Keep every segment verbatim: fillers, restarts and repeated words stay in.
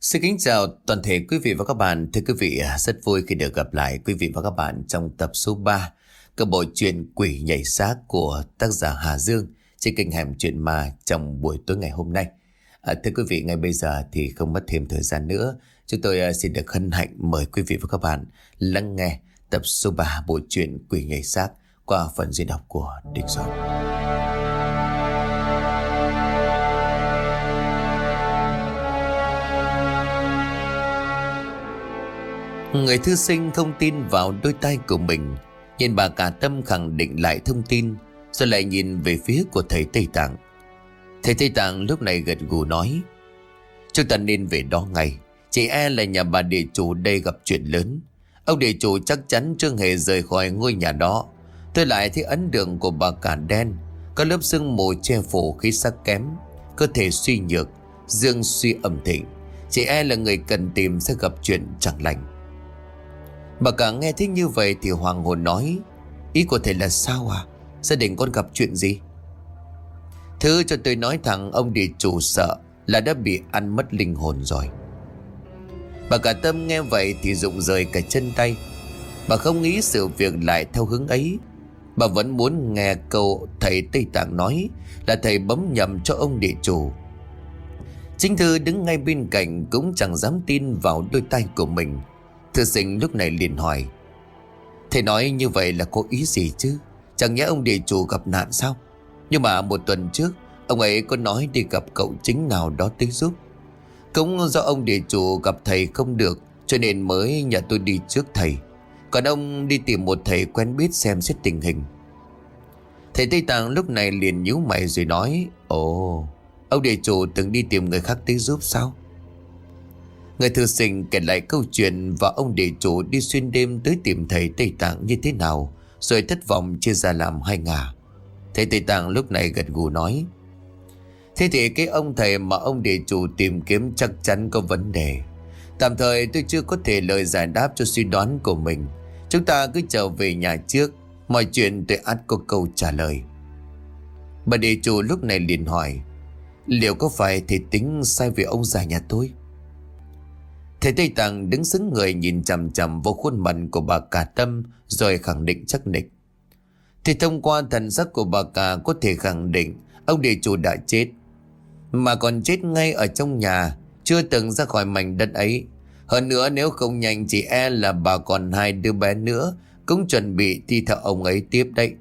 Xin kính chào toàn thể quý vị và các bạn. Thưa quý vị, rất vui khi được gặp lại quý vị và các bạn trong tập số ba của bộ truyện Quỷ Nhảy Xác của tác giả Hà Dương trên kênh Hẻm Chuyện Ma trong buổi tối ngày hôm nay. À, thưa quý vị, ngay bây giờ thì không mất thêm thời gian nữa, chúng tôi xin được hân hạnh mời quý vị và các bạn lắng nghe tập số ba bộ truyện Quỷ Nhảy Xác qua phần diễn đọc của Đình Soạn. Người thư sinh không tin vào đôi tai của mình, nhìn bà cả Tâm khẳng định lại thông tin, rồi lại nhìn về phía của thầy Tây Tạng. Thầy Tây Tạng lúc này gật gù nói: chúng ta nên về đó ngay, chỉ e là nhà bà địa chủ đây gặp chuyện lớn. Ông địa chủ chắc chắn chưa hề rời khỏi ngôi nhà đó. Tôi lại thấy ấn tượng của bà cả đen, có lớp sương mù che phủ, khí sắc kém, cơ thể suy nhược, dương suy âm thịnh, chỉ e là người cần tìm sẽ gặp chuyện chẳng lành. Bà cả nghe thấy như vậy thì hoàng hồn nói: ý của thầy là sao à? Gia đình con gặp chuyện gì? Thứ cho tôi nói thẳng, ông địa chủ sợ là đã bị ăn mất linh hồn rồi. Bà cả Tâm nghe vậy thì rụng rời cả chân tay. Bà không nghĩ sự việc lại theo hướng ấy. Bà vẫn muốn nghe câu thầy Tây Tạng nói là thầy bấm nhầm cho ông địa chủ. Chính Thư đứng ngay bên cạnh cũng chẳng dám tin vào đôi tai của mình. Thư sinh lúc này liền hỏi: thầy nói như vậy là có ý gì chứ? Chẳng nhẽ ông địa chủ gặp nạn sao? Nhưng mà một tuần trước ông ấy có nói đi gặp cậu chính nào đó tới giúp. Cũng do ông địa chủ gặp thầy không được cho nên mới nhờ tôi đi trước thầy. Còn ông đi tìm một thầy quen biết xem xét tình hình. Thầy Tây Tạng lúc này liền nhíu mày rồi nói: ồ, ông địa chủ từng đi tìm người khác tới giúp sao? Người thư sinh kể lại câu chuyện và ông địa chủ đi xuyên đêm tới tìm thầy Tây Tạng như thế nào, rồi thất vọng chia ra làm hai ngả. Thầy Tây Tạng lúc này gật gù nói: thế thì cái ông thầy mà ông địa chủ tìm kiếm chắc chắn có vấn đề. Tạm thời tôi chưa có thể lời giải đáp cho suy đoán của mình. Chúng ta cứ trở về nhà trước, mọi chuyện tôi ắt có câu trả lời. Bà địa chủ lúc này liền hỏi: liệu có phải thầy tính sai về ông già nhà tôi? Thầy Tây Tạng đứng sững người nhìn chằm chằm vào khuôn mặt của bà cả Tâm rồi khẳng định chắc nịch. Thì thông qua thần sắc của bà cả có thể khẳng định ông địa chủ đã chết, mà còn chết ngay ở trong nhà, chưa từng ra khỏi mảnh đất ấy. Hơn nữa nếu không nhanh chỉ e là bà còn hai đứa bé nữa cũng chuẩn bị thi theo ông ấy tiếp đấy.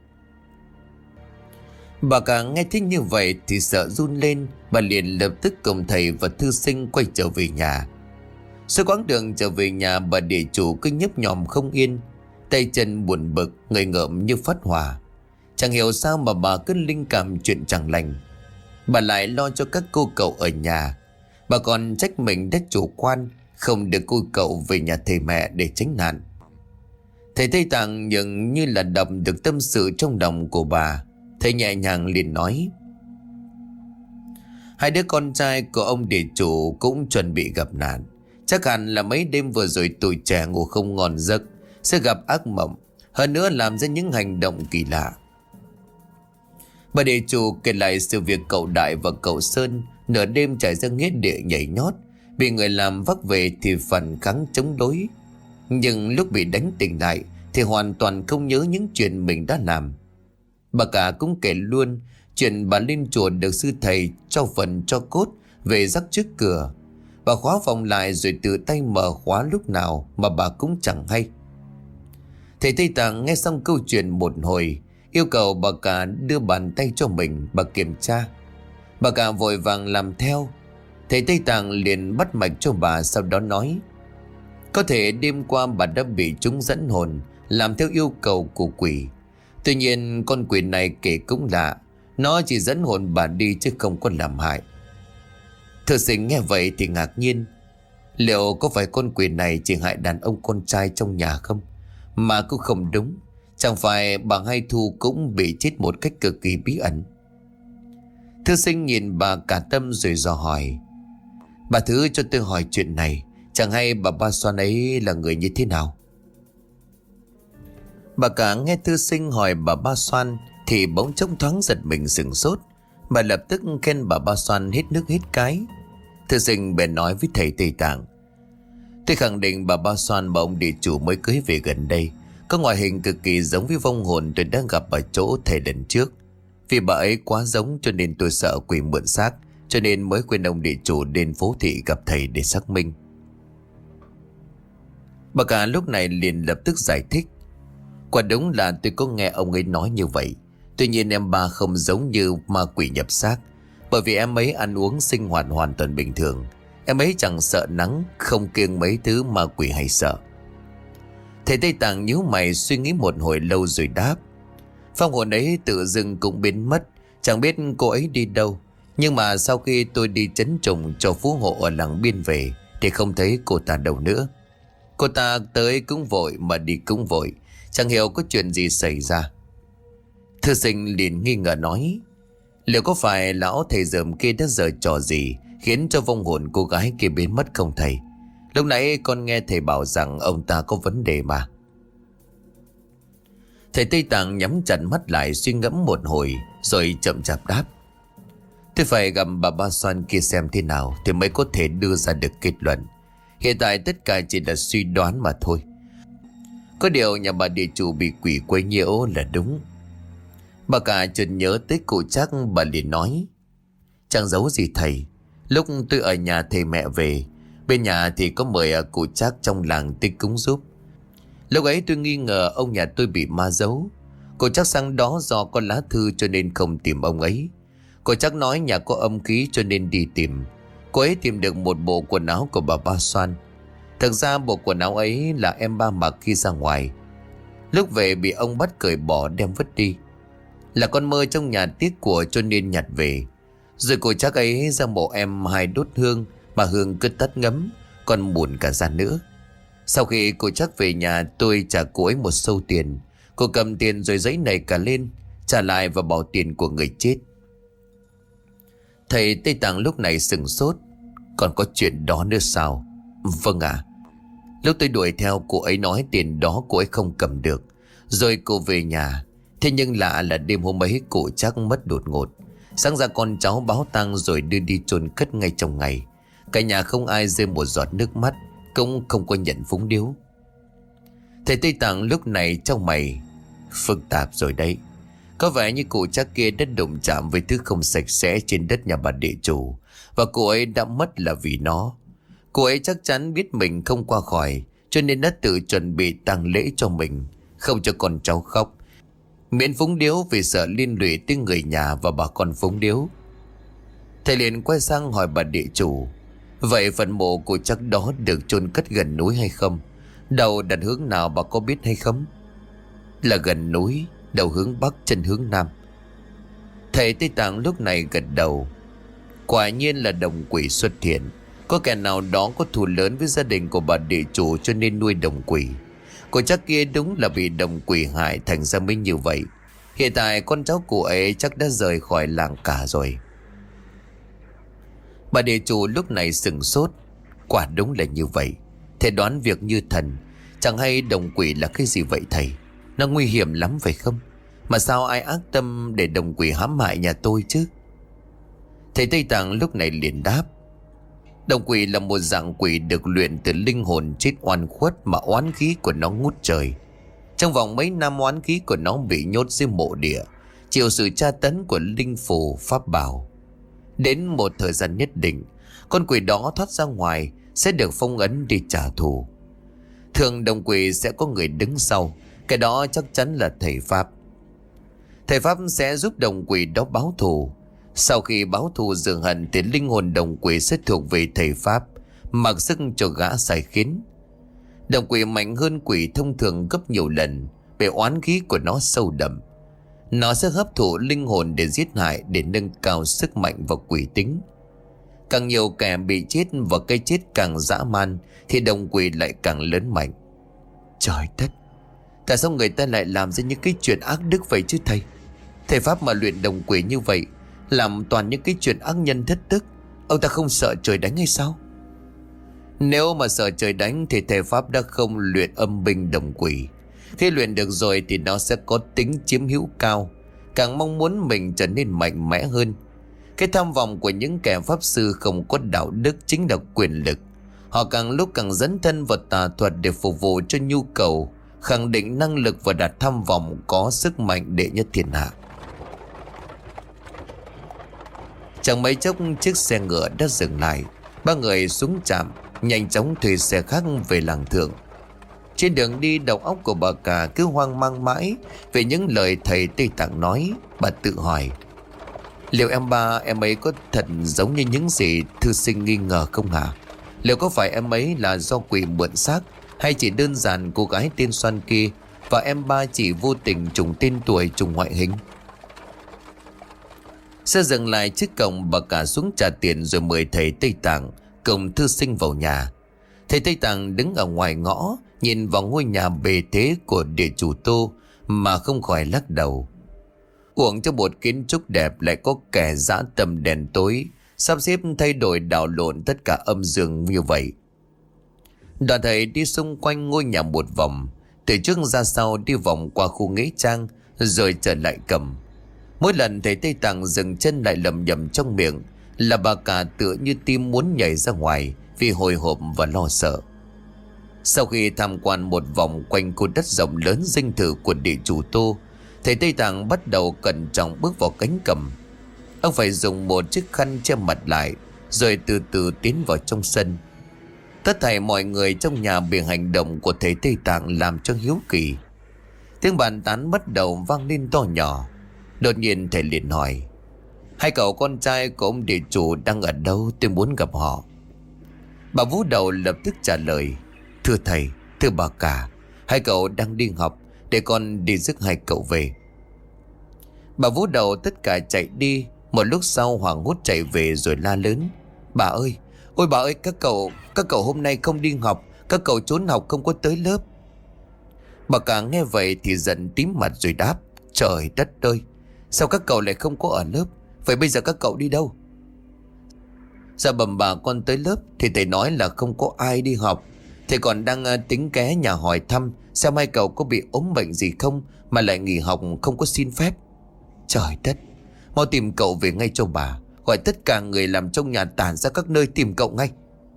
Bà cả nghe thích như vậy thì sợ run lên. Bà liền lập tức cùng thầy và thư sinh quay trở về nhà. Suốt quãng đường trở về nhà, bà địa chủ cứ nhấp nhòm không yên, tay chân buồn bực, người ngợm như phát hỏa. Chẳng hiểu sao mà bà cứ linh cảm chuyện chẳng lành. Bà lại lo cho các cô cậu ở nhà. Bà còn trách mình đã chủ quan, không được cô cậu về nhà thầy mẹ để tránh nạn. Thầy Tây Tạng nhận như là đọc được tâm sự trong lòng của bà. Thầy nhẹ nhàng liền nói: hai đứa con trai của ông địa chủ cũng chuẩn bị gặp nạn. Chắc hẳn là mấy đêm vừa rồi tuổi trẻ ngủ không ngon giấc, sẽ gặp ác mộng, hơn nữa làm ra những hành động kỳ lạ. Bà địa chủ kể lại sự việc cậu Đại và cậu Sơn nửa đêm chạy ra nghĩa địa nhảy nhót, bị người làm vác về thì phản kháng chống đối. Nhưng lúc bị đánh tỉnh lại thì hoàn toàn không nhớ những chuyện mình đã làm. Bà cả cũng kể luôn chuyện bà lên chùa được sư thầy cho phần cho cốt về rắc trước cửa. Bà khóa phòng lại rồi tự tay mở khóa lúc nào mà bà cũng chẳng hay. Thầy Tây Tạng nghe xong câu chuyện một hồi, yêu cầu bà cả đưa bàn tay cho mình, bà kiểm tra. Bà cả vội vàng làm theo. Thầy Tây Tạng liền bắt mạch cho bà, sau đó nói: có thể đêm qua bà đã bị chúng dẫn hồn, làm theo yêu cầu của quỷ. Tuy nhiên con quỷ này kể cũng lạ, nó chỉ dẫn hồn bà đi chứ không có làm hại. Thư sinh nghe vậy thì ngạc nhiên. Liệu có phải con quỷ này chỉ hại đàn ông con trai trong nhà không? Mà cũng không đúng. Chẳng phải bà Hai Thu cũng bị chết một cách cực kỳ bí ẩn? Thư sinh nhìn bà cả Tâm rồi dò hỏi: bà thứ cho tôi hỏi chuyện này, chẳng hay bà Ba Xoan ấy là người như thế nào? Bà cả nghe thư sinh hỏi bà Ba Xoan thì bỗng trông thoáng giật mình sửng sốt. Bà lập tức khen bà Ba Xoan hết nước hết cái. Thư sinh bèn nói với thầy Tây Tạng: tôi khẳng định bà Ba Xoan mà ông địa chủ mới cưới về gần đây có ngoại hình cực kỳ giống với vong hồn tôi đã gặp ở chỗ thầy lần trước. Vì bà ấy quá giống cho nên tôi sợ quỷ mượn xác, cho nên mới khuyên ông địa chủ đến phố thị gặp thầy để xác minh. Bà cả lúc này liền lập tức giải thích: quả đúng là tôi có nghe ông ấy nói như vậy. Tuy nhiên em ba không giống như ma quỷ nhập xác, bởi vì em ấy ăn uống sinh hoạt hoàn toàn bình thường. Em ấy chẳng sợ nắng, không kiêng mấy thứ ma quỷ hay sợ. Thầy Tây Tạng nhíu mày suy nghĩ một hồi lâu rồi đáp: phong hồn ấy tự dưng cũng biến mất, chẳng biết cô ấy đi đâu. Nhưng mà sau khi tôi đi trấn trùng cho phú hộ ở làng biên về thì không thấy cô ta đâu nữa. Cô ta tới cũng vội mà đi cũng vội, chẳng hiểu có chuyện gì xảy ra. Thư sinh liền nghi ngờ nói: liệu có phải lão thầy dởm kia đã giở trò gì khiến cho vong hồn cô gái kia biến mất không thầy? Lúc nãy con nghe thầy bảo rằng ông ta có vấn đề mà. Thầy Tây Tạng nhắm chặt mắt lại suy ngẫm một hồi rồi chậm chạp đáp: tôi phải gặp bà Ba Xoan kia xem thế nào thì mới có thể đưa ra được kết luận. Hiện tại tất cả chỉ là suy đoán mà thôi. Có điều nhà bà địa chủ bị quỷ quấy nhiễu là đúng. Bà cả chợt nhớ tới cụ Trác, bà liền nói: chẳng giấu gì thầy, lúc tôi ở nhà thầy mẹ về, bên nhà thì có mời cụ Trác trong làng tới cúng giúp. Lúc ấy tôi nghi ngờ ông nhà tôi bị ma giấu. Cụ Trác sang đó do có lá thư cho nên không tìm ông ấy. Cụ Trác nói nhà có âm khí cho nên đi tìm. Cô ấy tìm được một bộ quần áo của bà Ba Xoan. Thực ra bộ quần áo ấy là em ba mặc khi ra ngoài. Lúc về bị ông bắt cởi bỏ đem vứt đi. Là con mơ trong nhà tiếc của cho nên nhặt về. Rồi cô Trác ấy ra mộ em hai đốt hương, mà hương cứ tắt ngấm, còn buồn cả ra nữa. Sau khi cô Trác về nhà, tôi trả cô ấy một xâu tiền. Cô cầm tiền rồi giấy này cả lên, trả lại và bảo tiền của người chết. Thầy Tây Tạng lúc này sửng sốt: còn có chuyện đó nữa sao? Vâng ạ. À. Lúc tôi đuổi theo, cô ấy nói tiền đó cô ấy không cầm được. Rồi cô về nhà. Thế nhưng lạ là đêm hôm ấy cụ Trác mất đột ngột. Sáng ra con cháu báo tang rồi đưa đi chôn cất ngay trong ngày. Cả nhà không ai rơi một giọt nước mắt, cũng không có nhận phúng điếu. Thầy Tây Tạng lúc này trong mày: phức tạp rồi đấy. Có vẻ như cụ Trác kia đã đụng chạm với thứ không sạch sẽ trên đất nhà bà địa chủ, và cô ấy đã mất là vì nó. Cô ấy chắc chắn biết mình không qua khỏi, cho nên đã tự chuẩn bị tang lễ cho mình, không cho con cháu khóc, miễn phúng điếu vì sợ liên lụy tới người nhà và bà con phúng điếu. Thầy liền quay sang hỏi bà địa chủ: vậy phần mộ của Trác đó được chôn cất gần núi hay không? Đầu đặt hướng nào bà có biết hay không? Là gần núi, đầu hướng bắc, chân hướng nam. Thầy Tây Tạng lúc này gật đầu. Quả nhiên là đồng quỷ xuất hiện. Có kẻ nào đó có thù lớn với gia đình của bà địa chủ cho nên nuôi đồng quỷ. Cô Trác kia đúng là bị đồng quỷ hại thành ra mới như vậy. Hiện tại con cháu của ấy chắc đã rời khỏi làng cả rồi. Bà địa chủ lúc này sửng sốt. Quả đúng là như vậy. Thầy đoán việc như thần. Chẳng hay đồng quỷ là cái gì vậy thầy? Nó nguy hiểm lắm phải không? Mà sao ai ác tâm để đồng quỷ hãm hại nhà tôi chứ? Thầy Tây Tạng lúc này liền đáp: đồng quỷ là một dạng quỷ được luyện từ linh hồn chết oan khuất mà oán khí của nó ngút trời. Trong vòng mấy năm oán khí của nó bị nhốt dưới mộ địa, chịu sự tra tấn của linh phù pháp bảo. Đến một thời gian nhất định, con quỷ đó thoát ra ngoài sẽ được phong ấn đi trả thù. Thường đồng quỷ sẽ có người đứng sau, cái đó chắc chắn là thầy Pháp. Thầy Pháp sẽ giúp đồng quỷ đó báo thù. Sau khi báo thù rửa hận thì linh hồn đồng quỷ sẽ thuộc về thầy Pháp, mặc sức cho gã sai khiến. Đồng quỷ mạnh hơn quỷ thông thường gấp nhiều lần, về oán khí của nó sâu đậm. Nó sẽ hấp thụ linh hồn để giết hại, để nâng cao sức mạnh và quỷ tính. Càng nhiều kẻ bị chết và cái chết càng dã man thì đồng quỷ lại càng lớn mạnh. Trời đất, tại sao người ta lại làm ra những cái chuyện ác đức vậy chứ thầy? Thầy Pháp mà luyện đồng quỷ như vậy, làm toàn những cái chuyện ác nhân thất đức, ông ta không sợ trời đánh hay sao? Nếu mà sợ trời đánh thì thầy Pháp đã không luyện âm binh đồng quỷ. Khi luyện được rồi thì nó sẽ có tính chiếm hữu cao, càng mong muốn mình trở nên mạnh mẽ hơn. Cái tham vọng của những kẻ pháp sư không có đạo đức chính là quyền lực. Họ càng lúc càng dấn thân vào tà thuật để phục vụ cho nhu cầu, khẳng định năng lực và đạt tham vọng có sức mạnh đệ nhất thiên hạ. Chẳng mấy chốc chiếc xe ngựa đã dừng lại. Ba người xuống trạm, nhanh chóng thuê xe khác về làng Thượng. Trên đường đi, đầu óc của bà cả cứ hoang mang mãi về những lời thầy Tây Tạng nói. Bà tự hỏi, liệu em ba em ấy có thật giống như những gì thư sinh nghi ngờ không hả? Liệu có phải em ấy là do quỷ mượn xác, hay chỉ đơn giản cô gái tên Xoan kia và em ba chỉ vô tình trùng tên tuổi trùng ngoại hình? Xe dừng lại trước cổng, bà cả xuống trả tiền rồi mời thầy Tây Tạng cùng thư sinh vào nhà. Thầy Tây Tạng đứng ở ngoài ngõ, nhìn vào ngôi nhà bề thế của địa chủ Tô mà không khỏi lắc đầu. Uổng cho một kiến trúc đẹp lại có kẻ dã tâm đèn tối, sắp xếp thay đổi đảo lộn tất cả âm dương như vậy. Đoàn thầy đi xung quanh ngôi nhà một vòng, từ trước ra sau đi vòng qua khu nghĩa trang rồi trở lại cầm. Mỗi lần thầy Tây Tạng dừng chân lại lầm nhầm trong miệng là bà cả tựa như tim muốn nhảy ra ngoài vì hồi hộp và lo sợ. Sau khi tham quan một vòng quanh khu đất rộng lớn dinh thự của địa chủ Tô, thầy Tây Tạng bắt đầu cẩn trọng bước vào cánh cầm. Ông phải dùng một chiếc khăn che mặt lại rồi từ từ tiến vào trong sân. Tất thảy mọi người trong nhà bị hành động của thầy Tây Tạng làm cho hiếu kỳ. Tiếng bàn tán bắt đầu vang lên to nhỏ. Đột nhiên thầy liền hỏi, hai cậu con trai của ông địa chủ đang ở đâu, tôi muốn gặp họ. Bà Vũ Đầu lập tức trả lời, thưa thầy, thưa bà cả, hai cậu đang đi học, để con đi rước hai cậu về. Bà Vũ Đầu tất cả chạy đi. Một lúc sau hoảng hốt chạy về rồi la lớn, bà ơi, ôi bà ơi, các cậu Các cậu hôm nay không đi học, các cậu trốn học không có tới lớp. Bà cả nghe vậy thì giận tím mặt rồi đáp, trời đất ơi, sao các cậu lại không có ở lớp? Vậy bây giờ các cậu đi đâu? Dạ bẩm bà, con tới lớp thì thầy nói là không có ai đi học. Thầy còn đang uh, tính ghé nhà hỏi thăm xem hai cậu có bị ốm bệnh gì không mà lại nghỉ học không có xin phép. Trời đất, mau tìm cậu về ngay cho bà. Gọi tất cả người làm trong nhà tản ra các nơi tìm cậu ngay.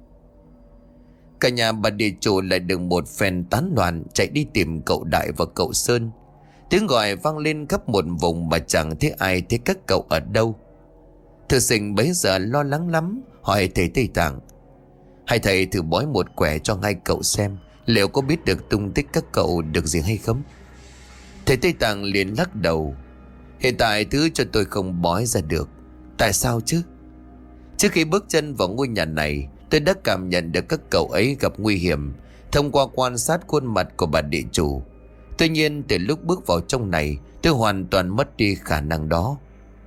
Cả nhà bà địa chủ lại được một phen tán loạn chạy đi tìm cậu Đại và cậu Sơn. Tiếng gọi vang lên khắp một vùng mà chẳng thấy ai thấy các cậu ở đâu. Thư sinh bấy giờ lo lắng lắm, hỏi thầy Tây Tạng, hay thầy thử bói một quẻ cho hai cậu xem liệu có biết được tung tích các cậu được gì hay không. Thầy Tây Tạng liền lắc đầu, hiện tại thứ cho tôi không bói ra được. Tại sao chứ? Trước khi bước chân vào ngôi nhà này, tôi đã cảm nhận được các cậu ấy gặp nguy hiểm thông qua quan sát khuôn mặt của bà địa chủ. Tuy nhiên từ lúc bước vào trong này, tôi hoàn toàn mất đi khả năng đó.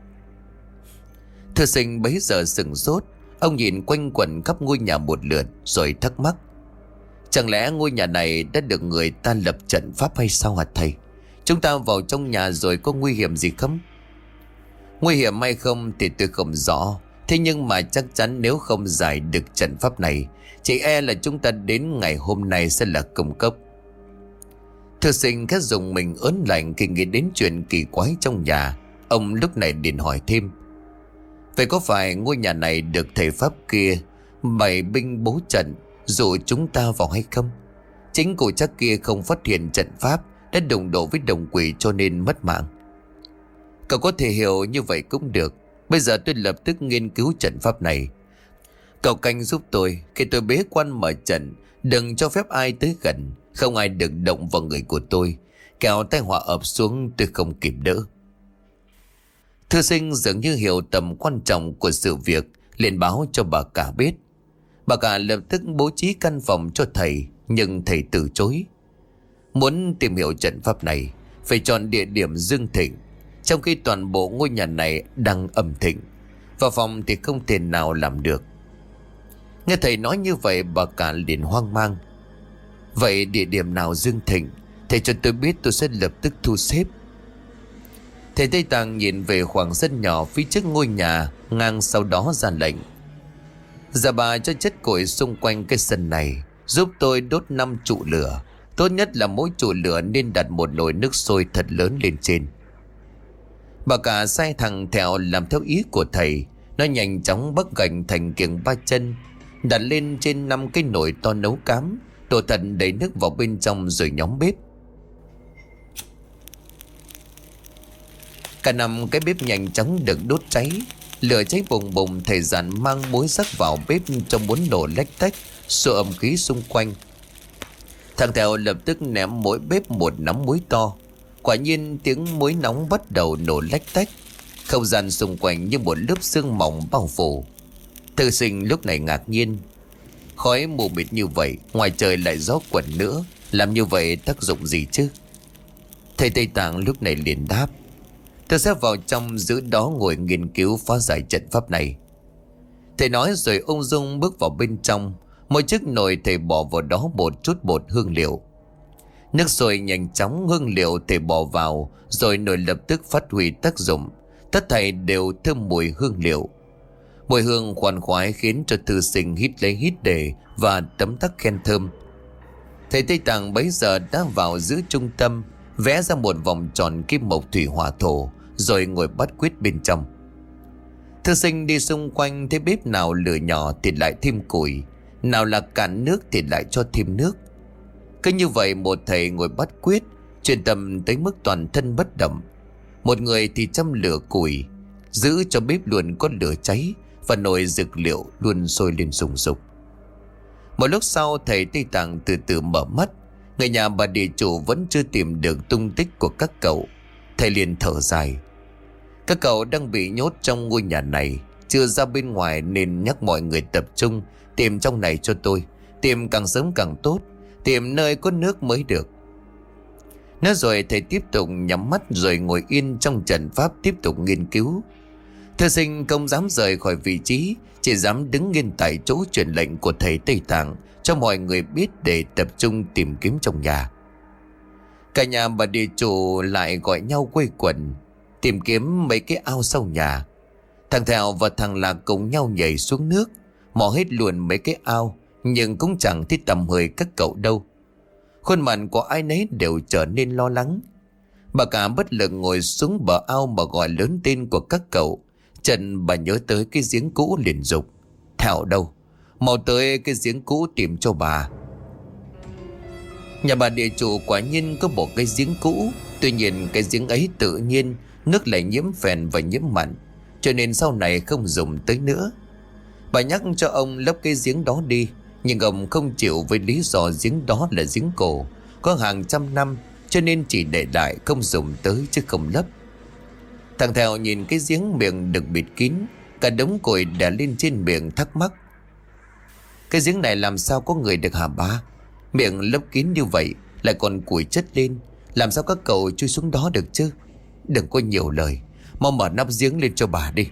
Thư sinh bấy giờ sửng sốt. Ông nhìn quanh quẩn khắp ngôi nhà một lượt rồi thắc mắc, chẳng lẽ ngôi nhà này đã được người ta lập trận pháp hay sao hả thầy? Chúng ta vào trong nhà rồi có nguy hiểm gì không? Nguy hiểm hay không thì tôi không rõ, thế nhưng mà chắc chắn nếu không giải được trận pháp này, chỉ e là chúng ta đến ngày hôm nay sẽ là công cốc. Thư sinh khẽ dùng mình ớn lạnh khi nghĩ đến chuyện kỳ quái trong nhà. Ông lúc này liền hỏi thêm, vậy có phải ngôi nhà này được thầy pháp kia bày binh bố trận dụ chúng ta vào hay không? Chính cụ chắc kia không phát hiện trận pháp đã đụng độ với đồng quỷ cho nên mất mạng. Cậu có thể hiểu như vậy cũng được. Bây giờ tôi lập tức nghiên cứu trận pháp này. Cậu canh giúp tôi khi tôi bế quan mở trận. Đừng cho phép ai tới gần, không ai được động vào người của tôi, kẻo tai họa ập xuống tôi không kịp đỡ. Thư sinh dường như hiểu tầm quan trọng của sự việc, liền báo cho bà cả biết. Bà cả lập tức bố trí căn phòng cho thầy, nhưng thầy từ chối. Muốn tìm hiểu trận pháp này phải chọn địa điểm dương thịnh, trong khi toàn bộ ngôi nhà này đang ẩm thịnh. Vào phòng thì không thể nào làm được. Nghe thầy nói như vậy, bà cả liền hoang mang. Vậy địa điểm nào dương thịnh? Thầy cho tôi biết, tôi sẽ lập tức thu xếp. Thầy Tây Tạng nhìn về khoảng sân nhỏ phía trước ngôi nhà ngang, sau đó ra lệnh, dạ bà cho chất củi xung quanh cái sân này, giúp tôi đốt năm trụ lửa. Tốt nhất là mỗi trụ lửa nên đặt một nồi nước sôi thật lớn lên trên. Bà cả sai thằng Thẹo làm theo ý của thầy. Nó nhanh chóng bắc gành thành kiềng ba chân, đặt lên trên năm cái nồi to nấu cám, đổ thật đầy nước vào bên trong rồi nhóm bếp. Cả năm cái bếp nhanh chóng được đốt cháy, lửa cháy bùng bùng. Thầy Dặn mang muối rắc vào bếp trong muốn nổ lách tách, xua âm khí xung quanh. Thằng Thèo lập tức ném mỗi bếp một nắm muối to. Quả nhiên tiếng muối nóng bắt đầu nổ lách tách, không gian xung quanh như một lớp sương mỏng bao phủ. Thư Sinh lúc này ngạc nhiên, khói mù mịt như vậy, ngoài trời lại gió quẩn nữa, làm như vậy tác dụng gì chứ? Thầy Tây Tạng lúc này liền đáp: tôi sẽ vào trong giữ đó ngồi nghiên cứu phá giải trận pháp này. Thầy nói rồi ung dung bước vào bên trong. Mỗi chiếc nồi thầy bỏ vào đó một chút bột hương liệu. Nước sôi nhanh chóng, hương liệu thầy bỏ vào, rồi nồi lập tức phát huy tác dụng. Tất thảy đều thơm mùi hương liệu. Mùi hương khoan khoái khiến cho Thư Sinh hít lấy hít để và tấm tắc khen thơm. Thầy Tây Tạng bấy giờ đã vào giữ trung tâm, vẽ ra một vòng tròn kim mộc thủy hỏa thổ, rồi ngồi bắt quyết bên trong. Thư Sinh đi xung quanh, thấy bếp nào lửa nhỏ thì lại thêm củi, nào là cạn nước thì lại cho thêm nước. Cứ như vậy một thầy ngồi bắt quyết, chuyên tâm tới mức toàn thân bất động. Một người thì châm lửa củi, giữ cho bếp luôn có lửa cháy, và nồi dược liệu luôn sôi lên sùng sục. Một lúc sau thầy Tây Tạng từ từ mở mắt. Người nhà bà địa chủ vẫn chưa tìm được tung tích của các cậu. Thầy liền thở dài. Các cậu đang bị nhốt trong ngôi nhà này, chưa ra bên ngoài, nên nhắc mọi người tập trung tìm trong này cho tôi. Tìm càng sớm càng tốt, tìm nơi có nước mới được. Nói rồi thầy tiếp tục nhắm mắt rồi ngồi yên trong trận pháp tiếp tục nghiên cứu. Thư Sinh không dám rời khỏi vị trí, chỉ dám đứng yên tại chỗ truyền lệnh của thầy Tây Tạng cho mọi người biết để tập trung tìm kiếm trong nhà. Cả nhà bà địa chủ lại gọi nhau quây quần tìm kiếm mấy cái ao sau nhà. Thằng Thèo và thằng Lạc cùng nhau nhảy xuống nước, mò hết luôn mấy cái ao, nhưng cũng chẳng thấy tầm hơi các cậu đâu. Khuôn mặt của ai nấy đều trở nên lo lắng. Bà cả bất lực ngồi xuống bờ ao mà gọi lớn tên của các cậu. Trần bà nhớ tới cái giếng cũ liền dục: Thèo đâu, mau tới cái giếng cũ tìm cho bà. Nhà bà địa chủ quả nhiên có một cái giếng cũ. Tuy nhiên cái giếng ấy tự nhiên nước lại nhiễm phèn và nhiễm mặn, cho nên sau này không dùng tới nữa. Bà nhắc cho ông lấp cái giếng đó đi, nhưng ông không chịu với lý do giếng đó là giếng cổ, có hàng trăm năm, cho nên chỉ để lại không dùng tới chứ không lấp. Thằng Thèo nhìn cái giếng miệng được bịt kín, cả đống củi đè lên trên miệng thắc mắc: cái giếng này làm sao có người được hả bà? Miệng lấp kín như vậy, lại còn củi chất lên, làm sao các cậu chui xuống đó được chứ? Đừng có nhiều lời, mau mở nắp giếng lên cho bà đi.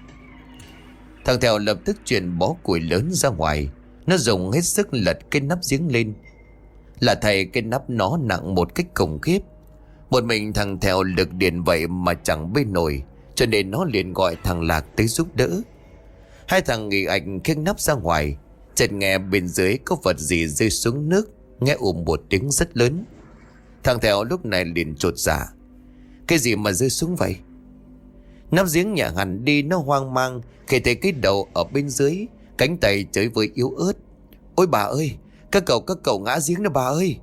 Thằng Thèo lập tức chuyển bó củi lớn ra ngoài. Nó dùng hết sức lật cái nắp giếng lên. Là thầy cái nắp nó nặng một cách khủng khiếp. Một mình thằng Thèo lực điện vậy mà chẳng bê nổi, cho nên nó liền gọi thằng Lạc tới giúp đỡ. Hai thằng nghỉ ảnh khiêng nắp ra ngoài. Chợt nghe bên dưới có vật gì rơi xuống nước, nghe ùm một tiếng rất lớn. Thằng Thèo lúc này liền chột dạ: cái gì mà rơi xuống vậy? Nắp giếng nhả hẳn đi, nó hoang mang khi thấy cái đầu ở bên dưới, cánh tay chới với yếu ớt. Ôi bà ơi, các cậu các cậu ngã giếng đó bà ơi!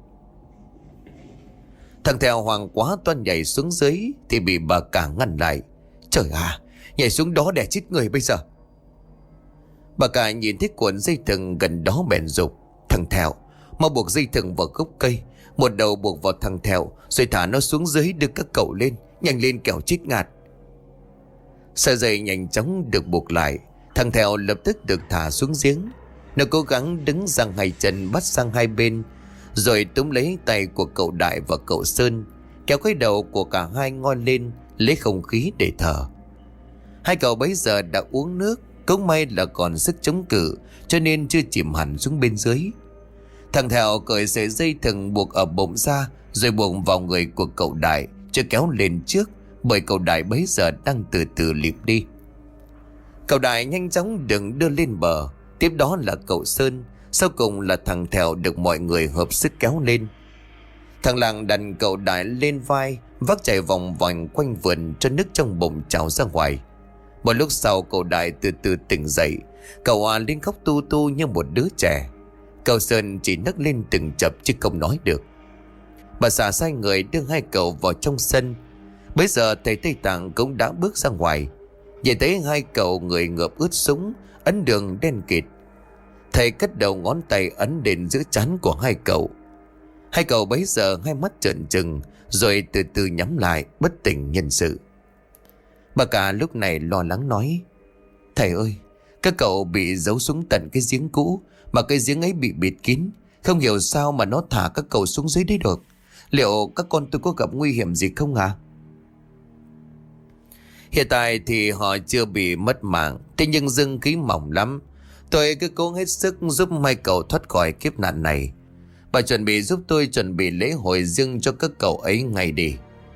Thằng Thèo hoang quá toan nhảy xuống dưới thì bị bà cả ngăn lại. Trời à, nhảy xuống đó để chết người bây giờ. Bà cả nhìn thấy cuộn dây thừng gần đó bèn dục: thằng Thèo, mau buộc dây thừng vào gốc cây, một đầu buộc vào thằng Thèo, rồi thả nó xuống dưới đưa các cậu lên, nhanh lên kẻo chết ngạt. Sợi dây nhanh chóng được buộc lại. Thằng Thèo lập tức được thả xuống giếng. Nó cố gắng đứng giang hai chân bắt sang hai bên, rồi túm lấy tay của cậu Đại và cậu Sơn, kéo cái đầu của cả hai ngoi lên, lấy không khí để thở. Hai cậu bấy giờ đã uống nước, cũng may là còn sức chống cự, cho nên chưa chìm hẳn xuống bên dưới. Thằng Thèo cởi sợi dây thừng buộc ở bụng ra, rồi buộc vào người của cậu Đại, cho kéo lên trước, bởi cậu Đại bấy giờ đang từ từ lịp đi. Cậu Đại nhanh chóng đừng đưa lên bờ, tiếp đó là cậu Sơn, sau cùng là thằng Thèo được mọi người hợp sức kéo lên. Thằng Làng đặt cậu Đại lên vai, vác chạy vòng vòng quanh vườn cho nước trong bụng trào ra ngoài. Một lúc sau cậu Đại từ từ tỉnh dậy. Cậu à lên khóc tu tu như một đứa trẻ. Cậu Sơn chỉ nấc lên từng chập chứ không nói được. Bà xã sai người đưa hai cậu vào trong sân. Bây giờ thầy Tây Tạng cũng đã bước ra ngoài. Nhìn thấy hai cậu người ngợp ướt sũng, ấn đường đen kịt. Thầy cất đầu ngón tay ấn đến giữa trán của hai cậu. Hai cậu bấy giờ hai mắt trợn trừng, rồi từ từ nhắm lại, bất tỉnh nhân sự. Bà cả lúc này lo lắng nói: Thầy ơi, các cậu bị giấu xuống tận cái giếng cũ, mà cái giếng ấy bị bịt kín. Không hiểu sao mà nó thả các cậu xuống dưới đấy được. Liệu các con tôi có gặp nguy hiểm gì không à? Hiện tại thì họ chưa bị mất mạng, thế nhưng dương khí mỏng lắm. Tôi cứ cố hết sức giúp hai cậu thoát khỏi kiếp nạn này. Bà chuẩn bị giúp tôi chuẩn bị lễ hội riêng cho các cậu ấy ngay đi.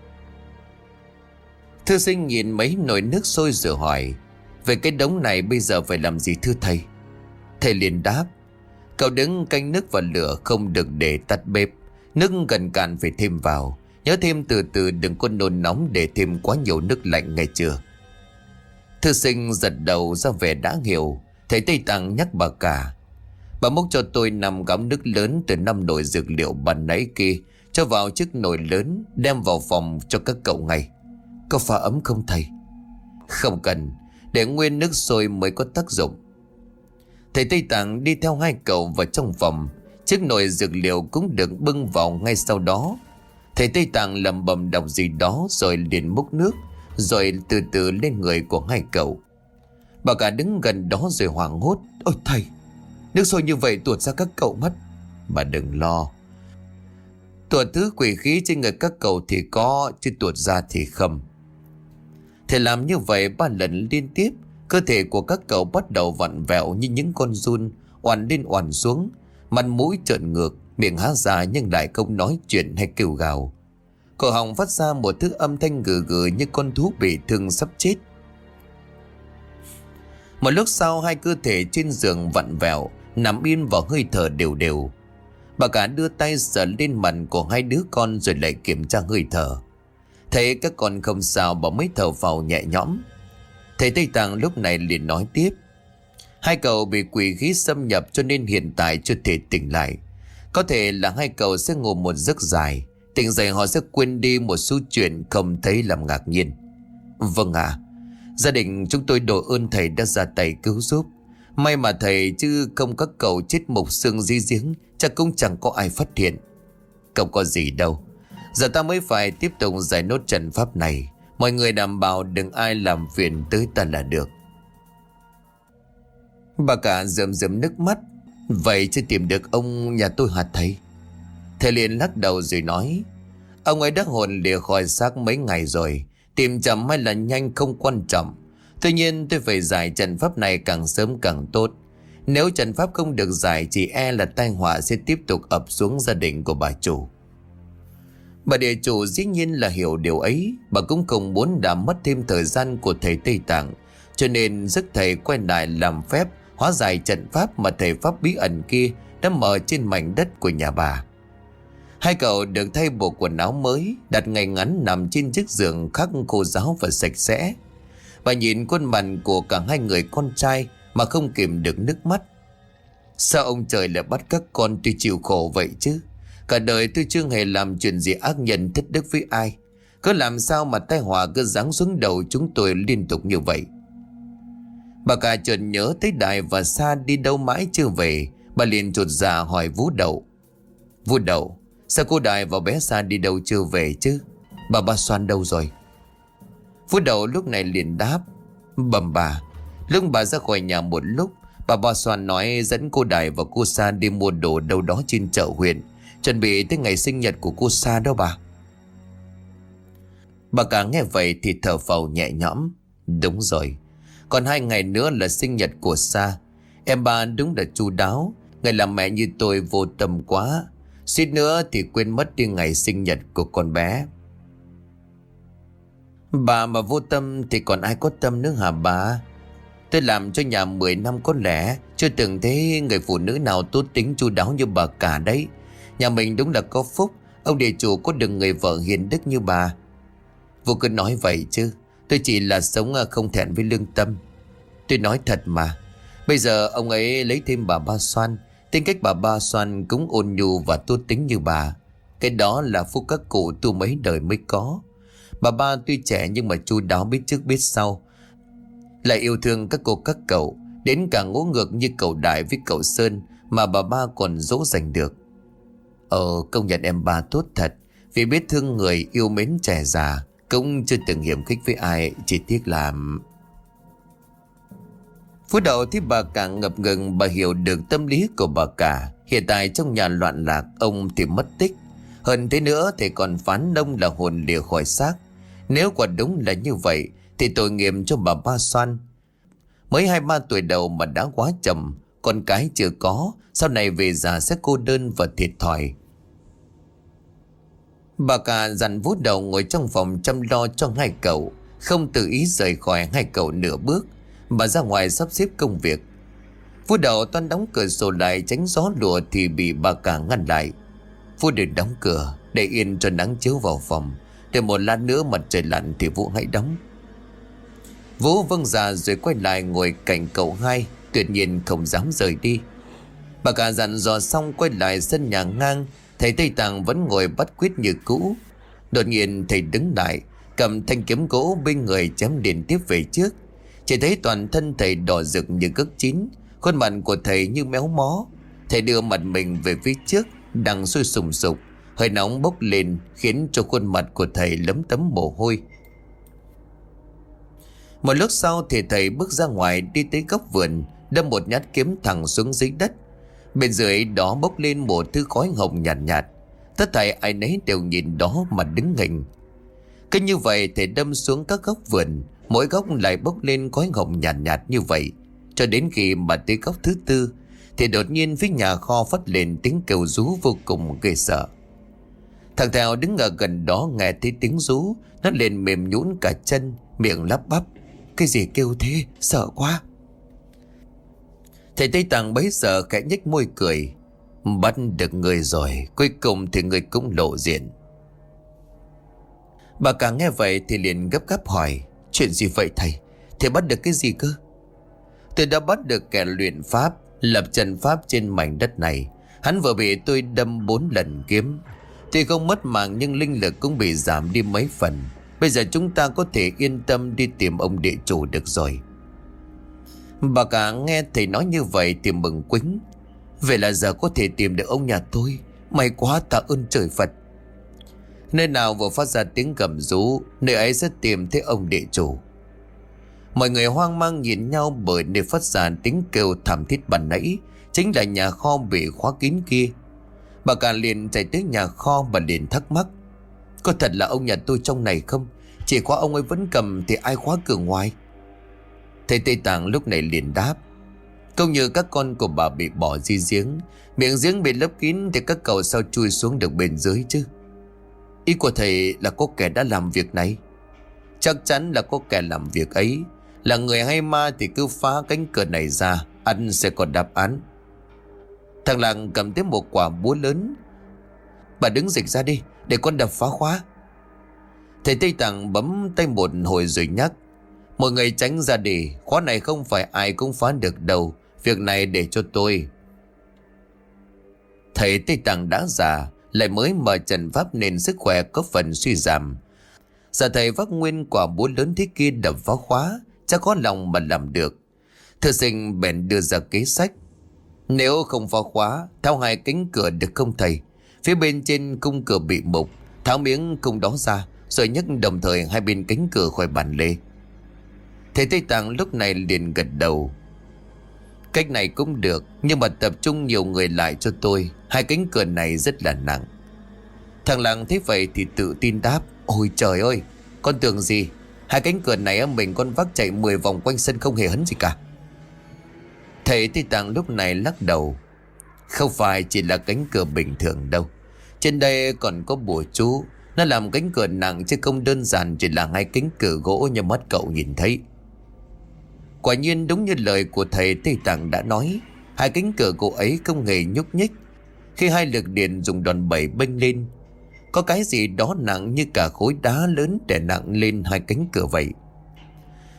Thư sinh nhìn mấy nồi nước sôi rồi hỏi: Về cái đống này bây giờ phải làm gì thưa thầy? Thầy liền đáp: Cậu đứng canh nước và lửa, không được để tắt bếp. Nước gần cạn phải thêm vào. Nhớ thêm từ từ, đừng có nôn nóng để thêm quá nhiều nước lạnh nghe chưa? Thư sinh giật đầu ra vẻ đã hiểu. Thầy Tây Tạng nhắc bà cả: Bà múc cho tôi năm gáo nước lớn từ năm nồi dược liệu ban nãy kia, cho vào chiếc nồi lớn, đem vào phòng cho các cậu ngay. Có pha ấm không thầy? Không cần, để nguyên nước sôi mới có tác dụng. Thầy Tây Tạng đi theo hai cậu vào trong phòng. Chiếc nồi dược liệu cũng được bưng vào ngay sau đó. Thầy Tây Tạng lẩm bẩm đọc gì đó rồi liền múc nước, rồi từ từ lên người của hai cậu. Bà cả đứng gần đó rồi hoảng hốt: Ôi thầy, nước sôi như vậy tuột ra các cậu mất. Bà đừng lo, tuột thứ quỷ khí trên người các cậu thì có, chứ tuột ra thì không. Thầy làm như vậy ba lần liên tiếp. Cơ thể của các cậu bắt đầu vặn vẹo như những con giun, oằn lên oằn xuống, mặt mũi trợn ngược, miệng há ra nhưng lại không nói chuyện hay kêu gào. Cổ họng phát ra một thứ âm thanh gừ gừ như con thú bị thương sắp chết. Một lúc sau, hai cơ thể trên giường vặn vẹo, nằm yên vào hơi thở đều đều. Bà cả đưa tay sờ lên mặt của hai đứa con rồi lại kiểm tra hơi thở. Thấy các con không sao, bà mới thở phào nhẹ nhõm. Thầy Tây Tạng lúc này liền nói tiếp: Hai cậu bị quỷ khí xâm nhập cho nên hiện tại chưa thể tỉnh lại. Có thể là hai cậu sẽ ngủ một giấc dài, tỉnh dậy họ sẽ quên đi một số chuyện không thấy làm ngạc nhiên. Vâng ạ, à, gia đình chúng tôi đội ơn thầy đã ra tay cứu giúp. May mà thầy, chứ không các cậu chết mục xương di giếng chắc cũng chẳng có ai phát hiện. Không có gì đâu. Giờ ta mới phải tiếp tục giải nốt trận pháp này. Mọi người đảm bảo đừng ai làm phiền tới ta là được. Bà cả rơm rơm nước mắt: Vậy chứ tìm được ông nhà tôi hả thầy? Thầy liền lắc đầu rồi nói: Ông ấy đã hồn lìa khỏi xác mấy ngày rồi. Tìm chậm hay là nhanh không quan trọng. Tuy nhiên tôi phải giải trận pháp này càng sớm càng tốt. Nếu trận pháp không được giải, chỉ e là tai họa sẽ tiếp tục ập xuống gia đình của bà chủ. Bà địa chủ dĩ nhiên là hiểu điều ấy. Bà cũng không muốn đã mất thêm thời gian của thầy Tây Tạng, cho nên giúp thầy quay lại làm phép hóa giải trận pháp mà thầy pháp bí ẩn kia đã mở trên mảnh đất của nhà bà. Hai cậu được thay bộ quần áo mới, đặt ngay ngắn nằm trên chiếc giường khắc khô ráo và sạch sẽ. Bà nhìn khuôn mặt của cả hai người con trai mà không kìm được nước mắt. Sao ông trời lại bắt các con tôi chịu khổ vậy chứ? Cả đời tôi chưa hề làm chuyện gì ác nhân thất đức với ai. Cứ làm sao mà tai họa cứ giáng xuống đầu chúng tôi liên tục như vậy? Bà cả chợt nhớ tới Đại và Sa đi đâu mãi chưa về. Bà liền chột dạ hỏi Vũ Đậu: Vũ Đậu, sao cô Đại và bé Sa đi đâu chưa về chứ? Bà Ba Xoan đâu rồi? Vũ Đậu lúc này liền đáp: Bẩm bà, lúc bà ra khỏi nhà một lúc, bà Ba Xoan nói dẫn cô Đại và cô Sa đi mua đồ đâu đó trên chợ huyện, chuẩn bị tới ngày sinh nhật của cô Sa đó bà. Bà cả nghe vậy thì thở phào nhẹ nhõm. Đúng rồi, còn hai ngày nữa là sinh nhật của Sa. Em bà đúng là chu đáo. Người làm mẹ như tôi vô tâm quá, suýt nữa thì quên mất đi ngày sinh nhật của con bé. Bà mà vô tâm thì còn ai có tâm nữa hả bà? Tôi làm cho nhà mười năm có lẽ chưa từng thấy người phụ nữ nào tốt tính chu đáo như bà cả đấy. Nhà mình đúng là có phúc, ông địa chủ có được người vợ hiền đức như bà. Vô cứ nói vậy chứ, Tôi chỉ là sống không thẹn với lương tâm. Tôi nói thật mà. Bây giờ ông ấy lấy thêm bà Ba Xoan. Tính cách bà Ba Xoan cũng ôn nhu và tốt tính như bà. Cái đó là phúc các cụ tu mấy đời mới có. Bà Ba tuy trẻ nhưng mà chu đáo, biết trước biết sau, lại yêu thương các cô các cậu. Đến cả ngỗ ngược như cậu Đại với cậu Sơn mà bà Ba còn dỗ dành được. Ờ công nhận em Ba tốt thật. Vì biết thương người, yêu mến trẻ già, cũng chưa từng hiểm khích với ai. Chỉ tiếc là... Phút đầu thì bà cả ngập ngừng. Bà hiểu được tâm lý của bà cả. Hiện tại trong nhà loạn lạc, ông thì mất tích. Hơn thế nữa thì còn phán ông là hồn lìa khỏi xác. Nếu quả đúng là như vậy thì tội nghiệp cho bà Ba Xoan. Mới hai ba tuổi đầu mà đã quá chậm. Con cái chưa có, sau này về già sẽ cô đơn và thiệt thòi. Bà cả dặn Vũ Đầu ngồi trong phòng chăm lo cho hai cậu, không tự ý rời khỏi hai cậu nửa bước. Bà ra ngoài sắp xếp công việc. Vũ Đầu toan đóng cửa sổ lại tránh gió lùa thì bị bà cả ngăn lại. Vũ đừng đóng cửa, để yên cho nắng chiếu vào phòng. Để một lát nữa mặt trời lặn thì Vũ hãy đóng. Vũ vâng dạ rồi quay lại ngồi cạnh cậu hai, tuyệt nhiên không dám rời đi. Bà cả dặn dò xong quay lại sân nhà ngang. Thầy Tây Tạng vẫn ngồi bắt quyết như cũ. Đột nhiên thầy đứng lại, cầm thanh kiếm gỗ bên người chém liên tiếp về trước. Chỉ thấy toàn thân thầy đỏ rực như gấc chín, khuôn mặt của thầy như méo mó. Thầy đưa mặt mình về phía trước, đang sôi sùng sục, hơi nóng bốc lên khiến cho khuôn mặt của thầy lấm tấm mồ hôi. Một lúc sau thì thầy bước ra ngoài, đi tới góc vườn, đâm một nhát kiếm thẳng xuống dưới đất. Bên dưới đó bốc lên một thứ khói hồng nhạt nhạt. Tất thảy ai nấy đều nhìn đó mà đứng hình. Cứ như vậy thầy đâm xuống các góc vườn, mỗi góc lại bốc lên khói hồng nhạt nhạt như vậy, cho đến khi mà tới góc thứ tư thì đột nhiên phía nhà kho phát lên tiếng kêu rú vô cùng ghê sợ. Thằng Thèo đứng ở gần đó nghe thấy tiếng rú, nó liền mềm nhũn cả chân, miệng lắp bắp: Cái gì kêu thế, sợ quá. Thầy Tây Tạng bấy giờ khẽ nhếch môi cười: Bắt được người rồi, cuối cùng thì người cũng lộ diện. Bà cả nghe vậy thì liền gấp gáp hỏi: Chuyện gì vậy thầy? Thầy bắt được cái gì cơ? Tôi đã bắt được kẻ luyện pháp, lập trận pháp trên mảnh đất này. Hắn vừa bị tôi đâm bốn lần kiếm. Tuy không mất mạng nhưng linh lực cũng bị giảm đi mấy phần. Bây giờ chúng ta có thể yên tâm đi tìm ông địa chủ được rồi. Bà cả nghe thầy nói như vậy thì mừng quính: Vậy là giờ có thể tìm được ông nhà tôi. May quá, tạ ơn trời Phật. Nơi nào vừa phát ra tiếng gầm rú, nơi ấy sẽ tìm thấy ông địa chủ. Mọi người hoang mang nhìn nhau, bởi nơi phát ra tiếng kêu thảm thiết ban nãy chính là nhà kho bị khóa kín kia. Bà cả liền chạy tới nhà kho và liền thắc mắc: Có thật là ông nhà tôi trong này không? Chỉ khóa ông ấy vẫn cầm thì ai khóa cửa ngoài? Thầy Tây Tạng lúc này liền đáp: Công như các con của bà bị bỏ di giếng, miệng giếng bị lấp kín thì các cậu sao chui xuống được bên dưới chứ? Ý của thầy là có kẻ đã làm việc này? Chắc chắn là có kẻ làm việc ấy. Là người hay ma thì cứ phá cánh cửa này ra, anh sẽ có đáp án. Thằng Làng cầm tới một quả búa lớn: Bà đứng dịch ra đi, để con đập phá khóa. Thầy Tây Tạng bấm tay một hồi rồi nhắc: Mọi người tránh ra đi, khóa này không phải ai cũng phá được đâu. Việc này để cho tôi. Thầy Tây Tạng đã già, lại mới mở trận pháp nên sức khỏe có phần suy giảm. Giờ thầy vác nguyên quả búa lớn thế kia đập phá khóa, chắc có lòng mà làm được. Thư sinh bèn đưa ra kế sách: Nếu không phá khóa, tháo hai cánh cửa được không thầy? Phía bên trên cung cửa bị mục, tháo miếng cung đó ra, rồi nhấc đồng thời hai bên cánh cửa khỏi bản lề. Thầy Tây Tạng lúc này liền gật đầu: Cách này cũng được, nhưng mà tập trung nhiều người lại cho tôi. Hai cánh cửa này rất là nặng. Thằng Làng thấy vậy thì tự tin đáp: Ôi trời ơi, con tưởng gì? Hai cánh cửa này mình con vác chạy mười vòng quanh sân không hề hấn gì cả. Thầy Tây Tạng lúc này lắc đầu: Không phải chỉ là cánh cửa bình thường đâu. Trên đây còn có bùa chú, nó làm cánh cửa nặng chứ không đơn giản chỉ là hai cánh cửa gỗ như mắt cậu nhìn thấy. Quả nhiên đúng như lời của thầy Tây Tạng đã nói, hai cánh cửa gỗ ấy không hề nhúc nhích. Khi hai lực điện dùng đòn bẩy bênh lên, có cái gì đó nặng như cả khối đá lớn đè nặng lên hai cánh cửa vậy.